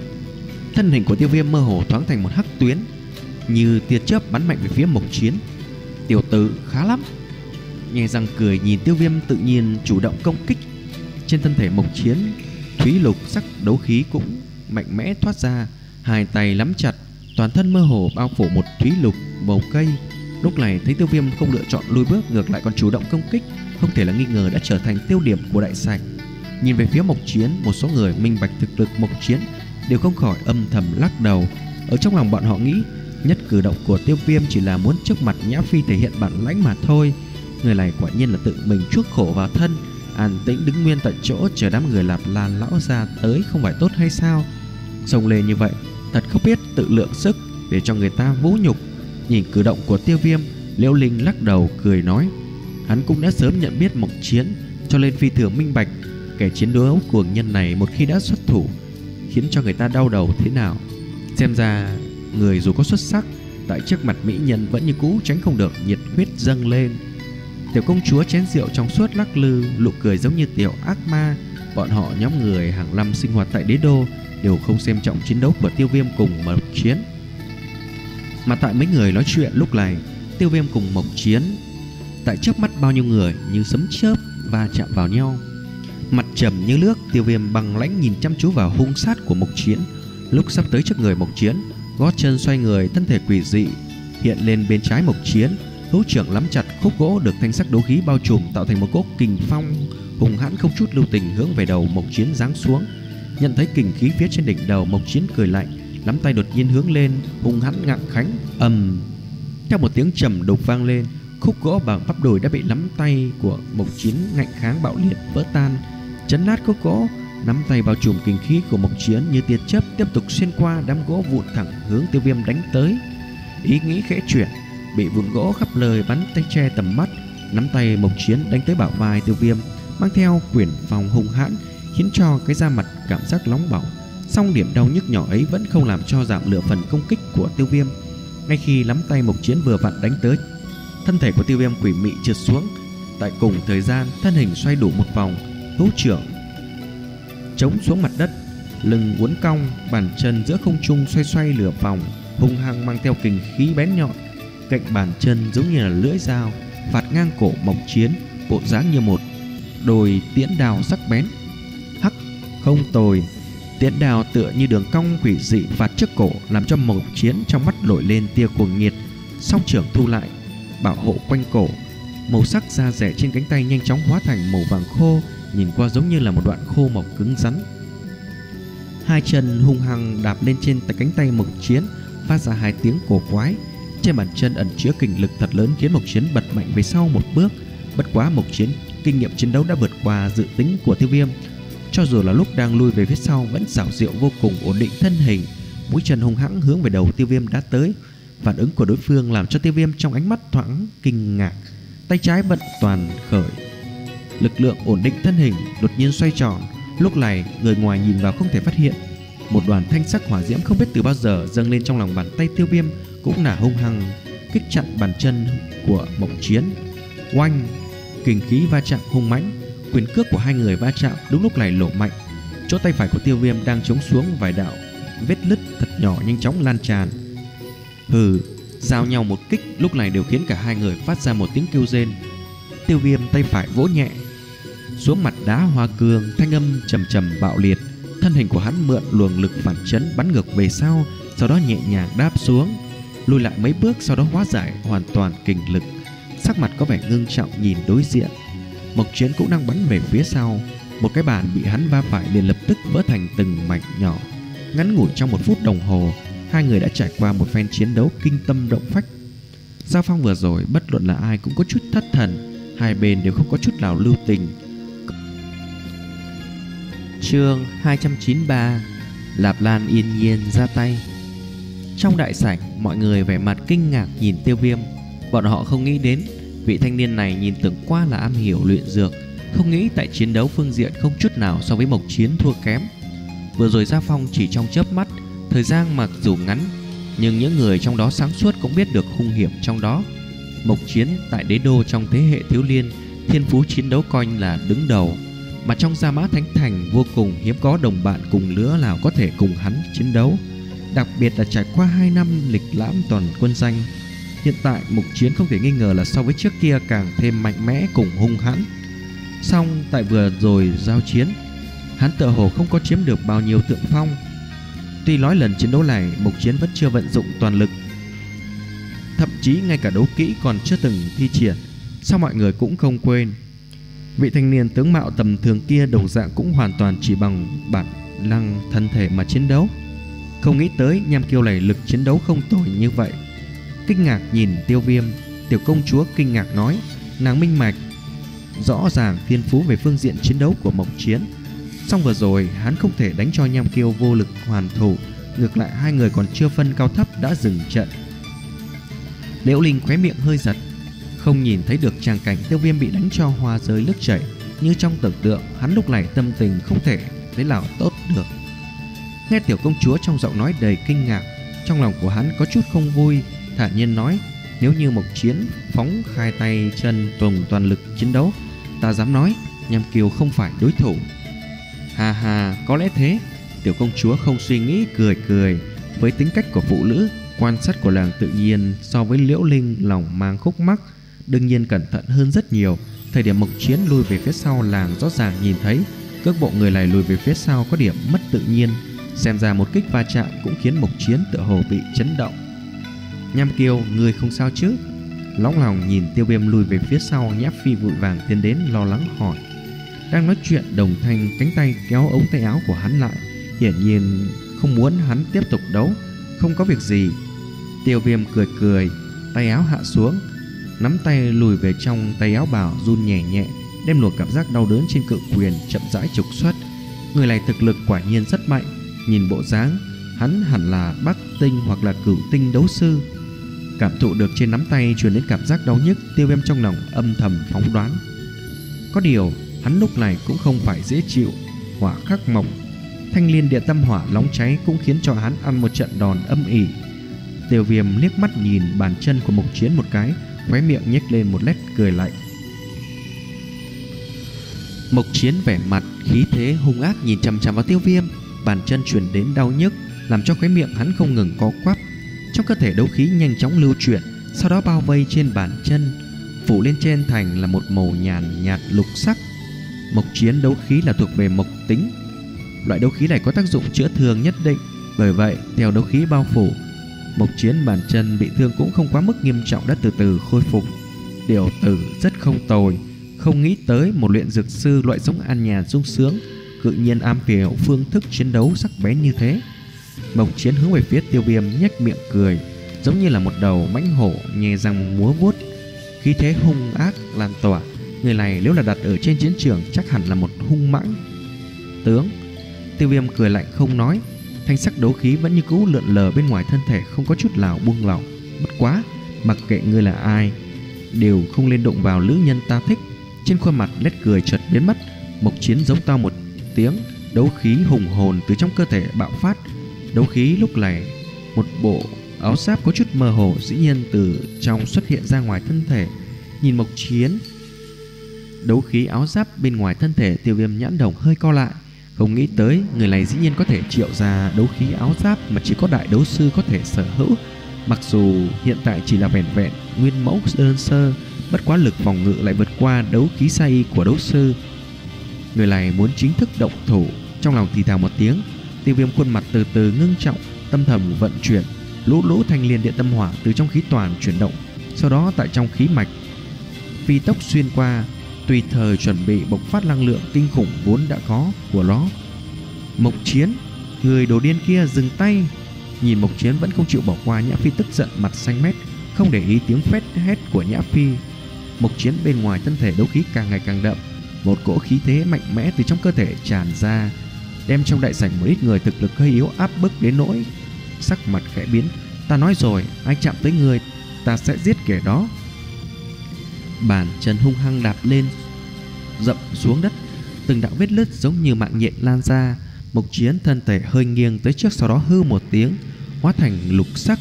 Thân hình của Tiêu Viêm mơ hồ thoáng thành một hắc tuyến, như tia chớp bắn mạnh về phía Mộc Chiến. Tiểu tử khá lắm. Nhe răng cười nhìn Tiêu Viêm tự nhiên chủ động công kích. Trên thân thể Mộc Chiến, thúy lục sắc đấu khí cũng mạnh mẽ thoát ra, hai tay nắm chặt, toàn thân mơ hồ bao phủ một thúy lục bầu cây. Lúc này thấy Tiêu Viêm không lựa chọn lùi bước, ngược lại còn chủ động công kích, không thể là nghi ngờ đã trở thành tiêu điểm của đại sảnh. Nhìn về phía Mộc Chiến, một số người minh bạch thực lực Mộc Chiến đều không khỏi âm thầm lắc đầu. Ở trong lòng bọn họ nghĩ, nhất cử động của Tiêu Viêm chỉ là muốn trước mặt Nhã Phi thể hiện bản lãnh mà thôi. Người này quả nhiên là tự mình chuốc khổ vào thân, an tĩnh đứng nguyên tại chỗ chờ đám người Lạp Lan lão ra tới không phải tốt hay sao? Xông lên như vậy thật không biết tự lượng sức, để cho người ta vũ nhục. Nhìn cử động của Tiêu Viêm, Liễu Linh lắc đầu cười nói, hắn cũng đã sớm nhận biết Mộc Chiến, cho nên phi thường minh bạch kẻ chiến đấu cuồng nhân này một khi đã xuất thủ khiến cho người ta đau đầu thế nào. Xem ra người dù có xuất sắc, tại trước mặt mỹ nhân vẫn như cũ tránh không được nhiệt huyết dâng lên. Tiểu công chúa chén rượu trong suốt lắc lư, nụ cười giống như tiểu ác ma. Bọn họ nhóm người hàng năm sinh hoạt tại đế đô đều không xem trọng chiến đấu của Tiêu Viêm cùng Mộc Chiến. Mà tại mấy người nói chuyện lúc này, Tiêu Viêm cùng Mộc Chiến tại trước mắt bao nhiêu người như sấm chớp va chạm vào nhau. Mặt trầm như nước, Tiêu Viêm bằng lãnh nhìn chăm chú vào hung sát của Mộc Chiến. Lúc sắp tới trước người Mộc Chiến, gót chân xoay người, thân thể quỷ dị hiện lên bên trái Mộc Chiến, hữu trưởng nắm chặt khúc gỗ được thanh sắc đấu khí bao trùm, tạo thành một cỗ kình phong hùng hãn không chút lưu tình hướng về đầu Mộc Chiến giáng xuống. Nhận thấy kình khí phía trên đỉnh đầu, Mộc Chiến cười lạnh, nắm tay đột nhiên hướng lên, hung hãn ngạng khánh. Ầm! Theo một tiếng trầm đục vang lên, Khúc gỗ bằng bắp đùi đã bị nắm tay của Mộc Chiến ngạnh kháng bạo liệt vỡ tan. Chấn nát khúc gỗ, nắm tay bao trùm kinh khí của Mộc Chiến như tia chớp tiếp tục xuyên qua đám gỗ vụn thẳng hướng Tiêu Viêm đánh tới. Ý nghĩ khẽ chuyển, bị vụn gỗ khắp nơi bắn tay che tầm mắt. Nắm tay Mộc Chiến đánh tới bả vai Tiêu Viêm, mang theo quyền phòng hung hãn, khiến cho cái da mặt cảm giác nóng bỏng. Song điểm đau nhức nhỏ ấy vẫn không làm cho giảm lửa phần công kích của Tiêu Viêm. Ngay khi nắm tay Mộc Chiến vừa vặn đánh tới, thân thể của Tiêu Viêm quỷ mị trượt xuống. Tại cùng thời gian, thân hình xoay đủ một vòng, hữu trưởng chống xuống mặt đất, lưng uốn cong, bàn chân giữa không trung xoay xoay lửa vòng, hung hăng mang theo kình khí bén nhọn. Cạnh bàn chân giống như là lưỡi dao phạt ngang cổ Mộc Chiến, bộ dáng như một đồi tiễn đào sắc bén. Hắc, không tồi. Tiễn đào tựa như đường cong quỷ dị phạt trước cổ, làm cho Mộc Chiến trong mắt nổi lên tia cuồng nhiệt. Song trưởng thu lại, bảo hộ quanh cổ. Màu sắc da rẻ trên cánh tay nhanh chóng hóa thành màu vàng khô, nhìn qua giống như là một đoạn khô mộc cứng rắn. Hai chân hung hăng đạp lên trên cánh tay Mộc Chiến, phát ra hai tiếng cổ quái. Trên bàn chân ẩn chứa kình lực thật lớn, khiến Mộc Chiến bật mạnh về sau một bước. Bất quá Mộc Chiến kinh nghiệm chiến đấu đã vượt qua dự tính của Tiêu Viêm, cho dù là lúc đang lui về phía sau vẫn xảo diệu vô cùng, ổn định thân hình. Mũi chân hung hãng hướng về đầu Tiêu Viêm đã tới. Phản ứng của đối phương làm cho Tiêu Viêm trong ánh mắt thoáng kinh ngạc. Tay trái vận toàn khởi, lực lượng ổn định thân hình, đột nhiên xoay tròn. Lúc này người ngoài nhìn vào không thể phát hiện, một đoàn thanh sắc hỏa diễm không biết từ bao giờ dâng lên trong lòng bàn tay Tiêu Viêm, cũng là hung hăng kích chặn bàn chân của Mộc Chiến. Oanh, kình khí va chạm hung mãnh, quyền cước của hai người va chạm đúng lúc này lộ mạnh. Chỗ tay phải của Tiêu Viêm đang chống xuống vài đạo vết nứt thật nhỏ nhanh chóng lan tràn. Hừ, giao nhau một kích lúc này đều khiến cả hai người phát ra một tiếng kêu rên. Tiêu Viêm tay phải vỗ nhẹ xuống mặt đá hoa cương, thanh âm trầm trầm bạo liệt. Thân hình của hắn mượn luồng lực phản chấn bắn ngược về sau, sau đó nhẹ nhàng đáp xuống, lùi lại mấy bước, sau đó hóa giải hoàn toàn kình lực. Sắc mặt có vẻ ngưng trọng nhìn đối diện. Mộc Chiến cũng đang bắn về phía sau, một cái bàn bị hắn va phải liền lập tức vỡ thành từng mảnh nhỏ. Ngắn ngủi trong một phút đồng hồ, hai người đã trải qua một phen chiến đấu kinh tâm động phách. Giao phong vừa rồi bất luận là ai cũng có chút thất thần, hai bên đều không có chút nào lưu tình. Chương hai trăm chín mươi ba, Lạp Lan yên nhiên ra tay. Trong đại sảnh, mọi người vẻ mặt kinh ngạc nhìn Tiêu Viêm. Bọn họ không nghĩ đến vị thanh niên này nhìn tưởng qua là am hiểu luyện dược, không nghĩ tại chiến đấu phương diện không chút nào so với Mộc Chiến thua kém. Vừa rồi giao phong chỉ trong chớp mắt, thời gian mặc dù ngắn, nhưng những người trong đó sáng suốt cũng biết được hung hiểm trong đó. Mộc Chiến tại đế đô trong thế hệ thiếu niên, thiên phú chiến đấu coi là đứng đầu, mà trong Gia Mã Thánh Thành vô cùng hiếm có đồng bạn cùng lứa nào có thể cùng hắn chiến đấu. Đặc biệt là trải qua hai năm lịch lãm toàn quân danh, hiện tại Mộc Chiến không thể nghi ngờ là so với trước kia càng thêm mạnh mẽ cùng hung hãn. Song tại vừa rồi giao chiến, hắn tựa hồ không có chiếm được bao nhiêu thượng phong. Tuy nói lần chiến đấu này Mộc Chiến vẫn chưa vận dụng toàn lực, thậm chí ngay cả đấu kỹ còn chưa từng thi triển, sao mọi người cũng không quên. Vị thanh niên tướng mạo tầm thường kia đồng dạng cũng hoàn toàn chỉ bằng bản năng thân thể mà chiến đấu. Không nghĩ tới Nham Kiêu này lực chiến đấu không tồi như vậy. Kinh ngạc nhìn Tiêu Viêm, tiểu công chúa kinh ngạc nói, nàng minh mạch rõ ràng thiên phú về phương diện chiến đấu của Mộc Chiến. Song vừa rồi hắn không thể đánh cho Nham Kiêu vô lực hoàn thủ, ngược lại hai người còn chưa phân cao thấp đã dừng trận. Liễu Linh khóe miệng hơi giật, không nhìn thấy được tràng cảnh Tiêu Viêm bị đánh cho hoa rơi nước chảy như trong tưởng tượng. Hắn lúc này tâm tình không thể thế nào tốt được. Nghe tiểu công chúa trong giọng nói đầy kinh ngạc, trong lòng của hắn có chút không vui, thản nhiên nói, nếu như Mộc Chiến phóng khai tay chân tùng toàn lực chiến đấu, ta dám nói Nham Kiêu không phải đối thủ. Hà hà, có lẽ thế. Tiểu công chúa không suy nghĩ cười cười. Với tính cách của phụ nữ, quan sát của nàng tự nhiên so với Liễu Linh lòng mang khúc mắc, đương nhiên cẩn thận hơn rất nhiều. Thời điểm Mộc Chiến lui về phía sau, làng rõ ràng nhìn thấy cước bộ người này lùi về phía sau có điểm mất tự nhiên. Xem ra một kích va chạm cũng khiến Mộc Chiến tựa hồ bị chấn động. Nham Kiêu, người không sao chứ? Lóng lòng nhìn Tiêu Viêm lùi về phía sau, Nhã Phi vội vàng tiến đến lo lắng hỏi. Đang nói chuyện, Đồng Thanh cánh tay kéo ống tay áo của hắn lại, hiển nhiên không muốn hắn tiếp tục đấu. Không có việc gì. Tiêu Viêm cười cười, tay áo hạ xuống, nắm tay lùi về trong tay áo bào, run nhẹ nhẹ, đem luồng cảm giác đau đớn trên cự quyền chậm rãi trục xuất. Người này thực lực quả nhiên rất mạnh, nhìn bộ dáng hắn hẳn là Bắc tinh hoặc là Cửu tinh đấu sư. Cảm thụ được trên nắm tay truyền đến cảm giác đau nhức, Tiêu Viêm trong lòng âm thầm phóng đoán. Có điều hắn lúc này cũng không phải dễ chịu. Hỏa khắc mộc, thanh liên địa tâm hỏa nóng cháy cũng khiến cho hắn ăn một trận đòn âm ỉ. Tiêu Viêm liếc mắt nhìn bàn chân của Mộc Chiến một cái, khóe miệng nhếch lên một nét cười lạnh. Mộc Chiến vẻ mặt khí thế hung ác nhìn chằm chằm vào Tiêu Viêm, bàn chân truyền đến đau nhức làm cho khóe miệng hắn không ngừng co quắp. Trong cơ thể đấu khí nhanh chóng lưu chuyển, sau đó bao vây trên bàn chân, phủ lên trên thành là một màu nhàn nhạt lục sắc. Mộc Chiến đấu khí là thuộc về mộc tính, loại đấu khí này có tác dụng chữa thương nhất định. Bởi vậy theo đấu khí bao phủ, Mộc Chiến bàn chân bị thương cũng không quá mức nghiêm trọng, đã từ từ khôi phục. Tiểu tử rất không tồi, không nghĩ tới một luyện dược sư loại giống an nhàn sung sướng, tự nhiên am hiểu phương thức chiến đấu sắc bén như thế. Mộc Chiến hướng về phía Tiêu Viêm nhếch miệng cười, giống như là một đầu mãnh hổ nhè răng múa vuốt, khí thế hung ác lan tỏa. Người này nếu là đặt ở trên chiến trường chắc hẳn là một hung mãnh tướng. Tiêu Viêm cười lạnh không nói, thanh sắc đấu khí vẫn như cũ lượn lờ bên ngoài thân thể, không có chút nào buông lỏng. Bất quá, mặc kệ ngươi là ai, đều không lên đụng vào nữ nhân ta thích. Trên khuôn mặt nét cười chợt biến mất. Mộc Chiến giống to một tiếng, đấu khí hùng hồn từ trong cơ thể bạo phát. Đấu khí lúc này, một bộ áo giáp có chút mơ hồ dĩ nhiên từ trong xuất hiện ra ngoài thân thể. Nhìn Mộc Chiến đấu khí áo giáp bên ngoài thân thể, Tiêu Viêm nhãn đồng hơi co lại. Không nghĩ tới người này dĩ nhiên có thể triệu ra đấu khí áo giáp mà chỉ có đại đấu sư có thể sở hữu. Mặc dù hiện tại chỉ là vẹn vẹn nguyên mẫu đơn sơ, bất quá lực phòng ngự lại vượt qua đấu khí sa y của đấu sư. Người này muốn chính thức động thủ. Trong lòng thì thào một tiếng, Tiêu Viêm khuôn mặt từ từ ngưng trọng, tâm thầm vận chuyển lũ lũ thanh liên địa tâm hỏa từ trong khí toàn chuyển động, sau đó tại trong khí mạch phi tốc xuyên qua, tùy thời chuẩn bị bộc phát năng lượng kinh khủng vốn đã có của nó. Mộc Chiến, người đồ điên kia dừng tay! Nhìn Mộc Chiến vẫn không chịu bỏ qua, Nhã Phi tức giận mặt xanh mét, không để ý tiếng phét hét của Nhã Phi. Mộc Chiến bên ngoài thân thể đấu khí càng ngày càng đậm, một cỗ khí thế mạnh mẽ từ trong cơ thể tràn ra, đem trong đại sảnh một ít người thực lực hơi yếu áp bức đến nỗi sắc mặt khẽ biến. Ta nói rồi, ai chạm tới người ta sẽ giết kẻ đó. Bàn chân hung hăng đạp lên, dậm xuống đất, từng đạo vết lứt giống như mạng nhện lan ra. Mộc Chiến thân thể hơi nghiêng tới trước, sau đó hư một tiếng, hóa thành lục sắc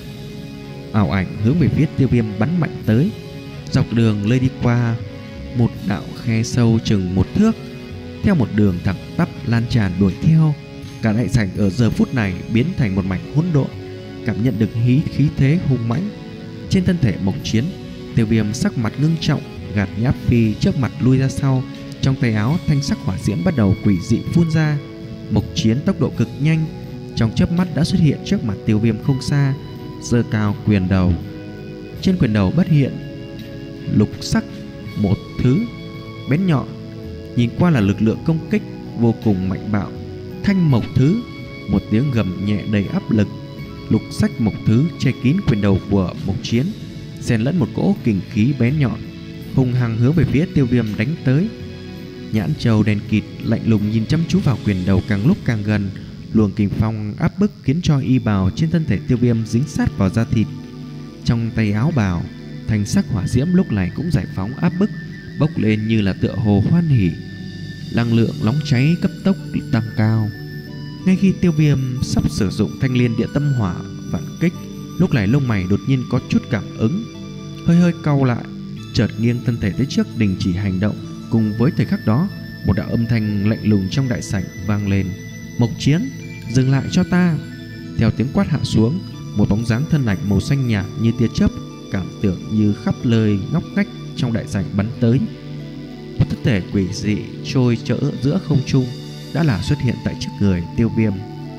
ảo ảnh hướng về phía Tiêu Viêm bắn mạnh tới. Dọc đường lơi đi qua một đạo khe sâu chừng một thước, theo một đường thẳng tắp lan tràn đuổi theo. Cả đại sảnh ở giờ phút này biến thành một mảnh hỗn độn. Cảm nhận được hí khí thế hung mãnh trên thân thể Mộc Chiến, Tiêu Viêm sắc mặt ngưng trọng, gạt Nhã Phi trước mặt lui ra sau. Trong tay áo thanh sắc hỏa diễm bắt đầu quỷ dị phun ra. Mộc Chiến tốc độ cực nhanh, trong chớp mắt đã xuất hiện trước mặt Tiêu Viêm không xa, giơ cao quyền đầu. Trên quyền đầu bất hiện lục sắc một thứ bén nhọn, nhìn qua là lực lượng công kích vô cùng mạnh bạo. Thanh mộc thứ, một tiếng gầm nhẹ đầy áp lực. Lục sắc mộc thứ che kín quyền đầu của Mộc Chiến, xen lẫn một cỗ kình khí bén nhọn, hung hăng hướng về phía Tiêu Viêm đánh tới. Nhãn châu đen kịt lạnh lùng nhìn chăm chú vào quyền đầu, càng lúc càng gần. Luồng kình phong áp bức khiến cho y bào trên thân thể Tiêu Viêm dính sát vào da thịt. Trong tay áo bào, thanh sắc hỏa diễm lúc này cũng giải phóng áp bức, bốc lên như là tựa hồ hoan hỉ. Năng lượng nóng cháy cấp tốc tăng cao. Ngay khi Tiêu Viêm sắp sử dụng thanh liên địa tâm hỏa phản kích, lúc này lông mày đột nhiên có chút cảm ứng, hơi hơi cau lại, chợt nghiêng thân thể tới trước đình chỉ hành động. Cùng với thời khắc đó, một đạo âm thanh lạnh lùng trong đại sảnh vang lên: Mộc Chiến, dừng lại cho ta! Theo tiếng quát hạ xuống, một bóng dáng thân ảnh màu xanh nhạt như tia chớp, cảm tưởng như khắp nơi ngóc ngách trong đại sảnh bắn tới. Một thân thể quỷ dị trôi chở giữa không trung đã là xuất hiện tại trước người Tiêu Viêm.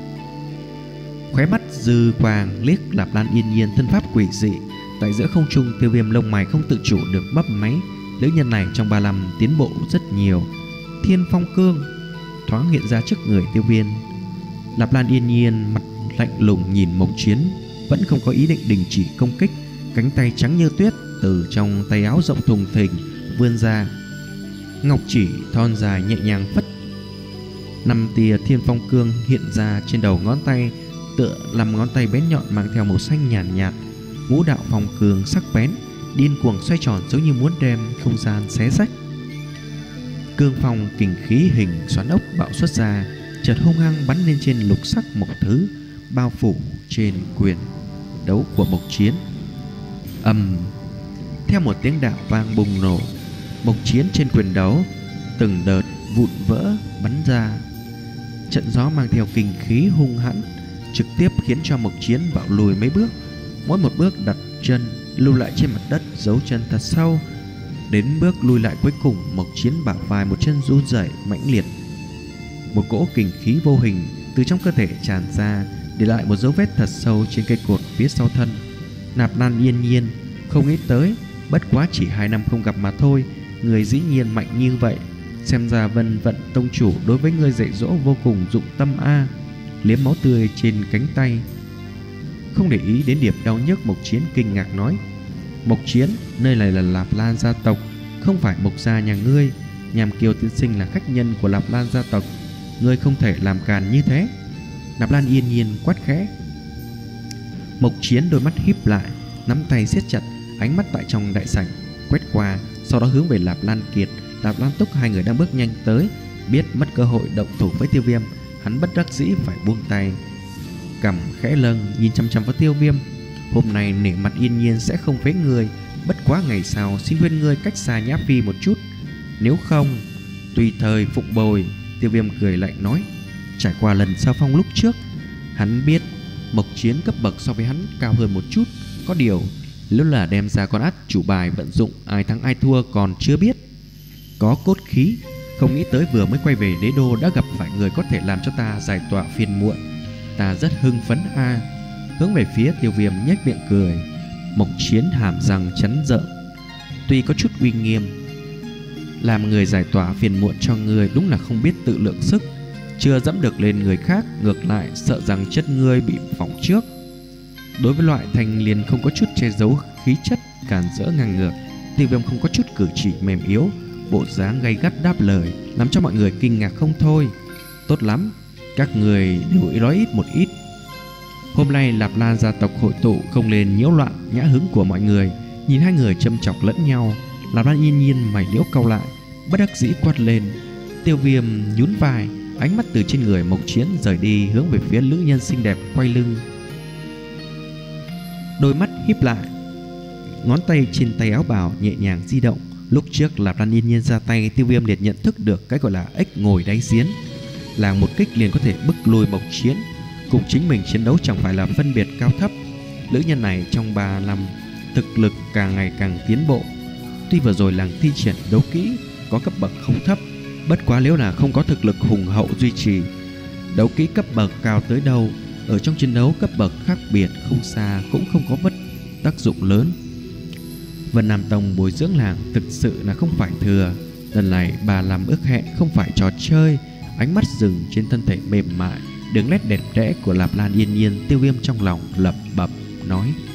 Khóe mắt dư quang liếc Lạp Lan Yên Nhiên thân pháp quỷ dị tại giữa không trung. Tiêu Viêm lông mày không tự chủ được mấp máy. Nữ nhân này trong ba năm tiến bộ rất nhiều. Thiên Phong Cương thoáng hiện ra trước người Tiêu Viêm. Lạp Lan Yên Nhiên mặt lạnh lùng nhìn Mộc Chiến, vẫn không có ý định đình chỉ công kích. cánh tay trắng như tuyết từ trong tay áo rộng thùng thình vươn ra, ngọc chỉ thon dài nhẹ nhàng phất. Năm tia thiên phong cương hiện ra trên đầu ngón tay, tựa năm ngón tay bén nhọn mang theo màu xanh nhàn nhạt, nhạt. Ngũ đạo phong cương sắc bén, điên cuồng xoay tròn giống như muốn đem không gian xé rách. Cương phong kình khí hình xoắn ốc bạo xuất ra, chợt hung hăng bắn lên trên lục sắc mộc thứ, bao phủ trên quyền đấu của Mộc Chiến. Ầm, theo một tiếng đạo vang bùng nổ, Mộc Chiến trên quyền đấu từng đợt vụn vỡ bắn ra. Trận gió mang theo kình khí hung hãn, trực tiếp khiến cho Mộc Chiến bạo lùi mấy bước, mỗi một bước đặt chân lưu lại trên mặt đất dấu chân thật sâu. Đến bước lui lại cuối cùng, Mộc Chiến bả vai một chân run rẩy mãnh liệt, một cỗ kình khí vô hình từ trong cơ thể tràn ra, để lại một dấu vết thật sâu trên cây cột phía sau thân. Nạp Lan yên nhiên không nghĩ tới, bất quá chỉ hai năm không gặp mà thôi, người dĩ nhiên mạnh như vậy. Xem ra Vân Vận tông chủ đối với người dạy dỗ vô cùng dụng tâm a. Liếm máu tươi trên cánh tay, không để ý đến điểm đau nhức, Mộc Chiến kinh ngạc nói: Mộc Chiến, nơi này là Lạp Lan gia tộc, không phải Mộc gia nhà ngươi. Nhàm Kiều tiên sinh là khách nhân của Lạp Lan gia tộc, ngươi không thể làm càn như thế. Nạp Lan yên nhiên quát khẽ. Mộc Chiến đôi mắt híp lại, nắm tay siết chặt, ánh mắt tại trong đại sảnh quét qua, sau đó hướng về Lạp Lan Kiệt, Lạp Lan Túc hai người đang bước nhanh tới. Biết mất cơ hội động thủ với Tiêu Viêm, hắn bất đắc dĩ phải buông tay, cằm khẽ lâng nhìn chăm chăm vào Tiêu Viêm. Hôm nay nể mặt yên nhiên sẽ không phế người, bất quá ngày sau xin khuyên ngươi cách xa Nhã Phi một chút, nếu không tùy thời phụng bồi. Tiêu Viêm cười lạnh nói. Trải qua lần giao phong lúc trước, hắn biết Mộc Chiến cấp bậc so với hắn cao hơn một chút, có điều nếu là đem ra con át chủ bài vận dụng, ai thắng ai thua còn chưa biết. Có cốt khí, không nghĩ tới vừa mới quay về đế đô đã gặp phải người có thể làm cho ta giải tỏa phiền muộn, ta rất hưng phấn a. Hướng về phía Tiêu Viêm nhếch miệng cười. Mộc Chiến hàm răng chắn rợn, tuy có chút uy nghiêm, làm người giải tỏa phiền muộn cho người đúng là không biết tự lượng sức, chưa dẫm được lên người khác, ngược lại sợ rằng chất ngươi bị phỏng trước. Đối với loại thanh liền không có chút che giấu khí chất càn rỡ ngang ngược, Tiêu Viêm không có chút cử chỉ mềm yếu, bộ dáng gay gắt đáp lời, làm cho mọi người kinh ngạc không thôi. Tốt lắm, các người đều nói ít một ít. Hôm nay Lạp Lan gia tộc hội tụ, không nên nhiễu loạn nhã hứng của mọi người. Nhìn hai người châm chọc lẫn nhau, Lạp Lan yên nhiên mày liễu cau lại, bất đắc dĩ quát lên. Tiêu Viêm nhún vai, ánh mắt từ trên người Mộc Chiến rời đi, hướng về phía nữ nhân xinh đẹp quay lưng, đôi mắt híp lại, ngón tay trên tay áo bào nhẹ nhàng di động. Lúc trước Lạp Lan yên nhiên ra tay, Tiêu Viêm liền nhận thức được cái gọi là ếch ngồi đáy giếng, là một kích liền có thể bức lùi Mộc Chiến. Cùng chính mình chiến đấu chẳng phải là phân biệt cao thấp. Nữ nhân này trong ba năm thực lực càng ngày càng tiến bộ. Tuy vừa rồi làng thi triển đấu kỹ có cấp bậc không thấp, bất quá nếu là không có thực lực hùng hậu duy trì, đấu kỹ cấp bậc cao tới đâu, ở trong chiến đấu cấp bậc khác biệt không xa cũng không có bất tác dụng lớn. Vân Nam Tông bồi dưỡng làng thực sự là không phải thừa. Lần này bà làm ước hẹn không phải trò chơi. Ánh mắt dừng trên thân thể mềm mại, đường nét đẹp đẽ của Lạp Lan yên nhiên, Tiêu Viêm trong lòng lẩm bẩm nói.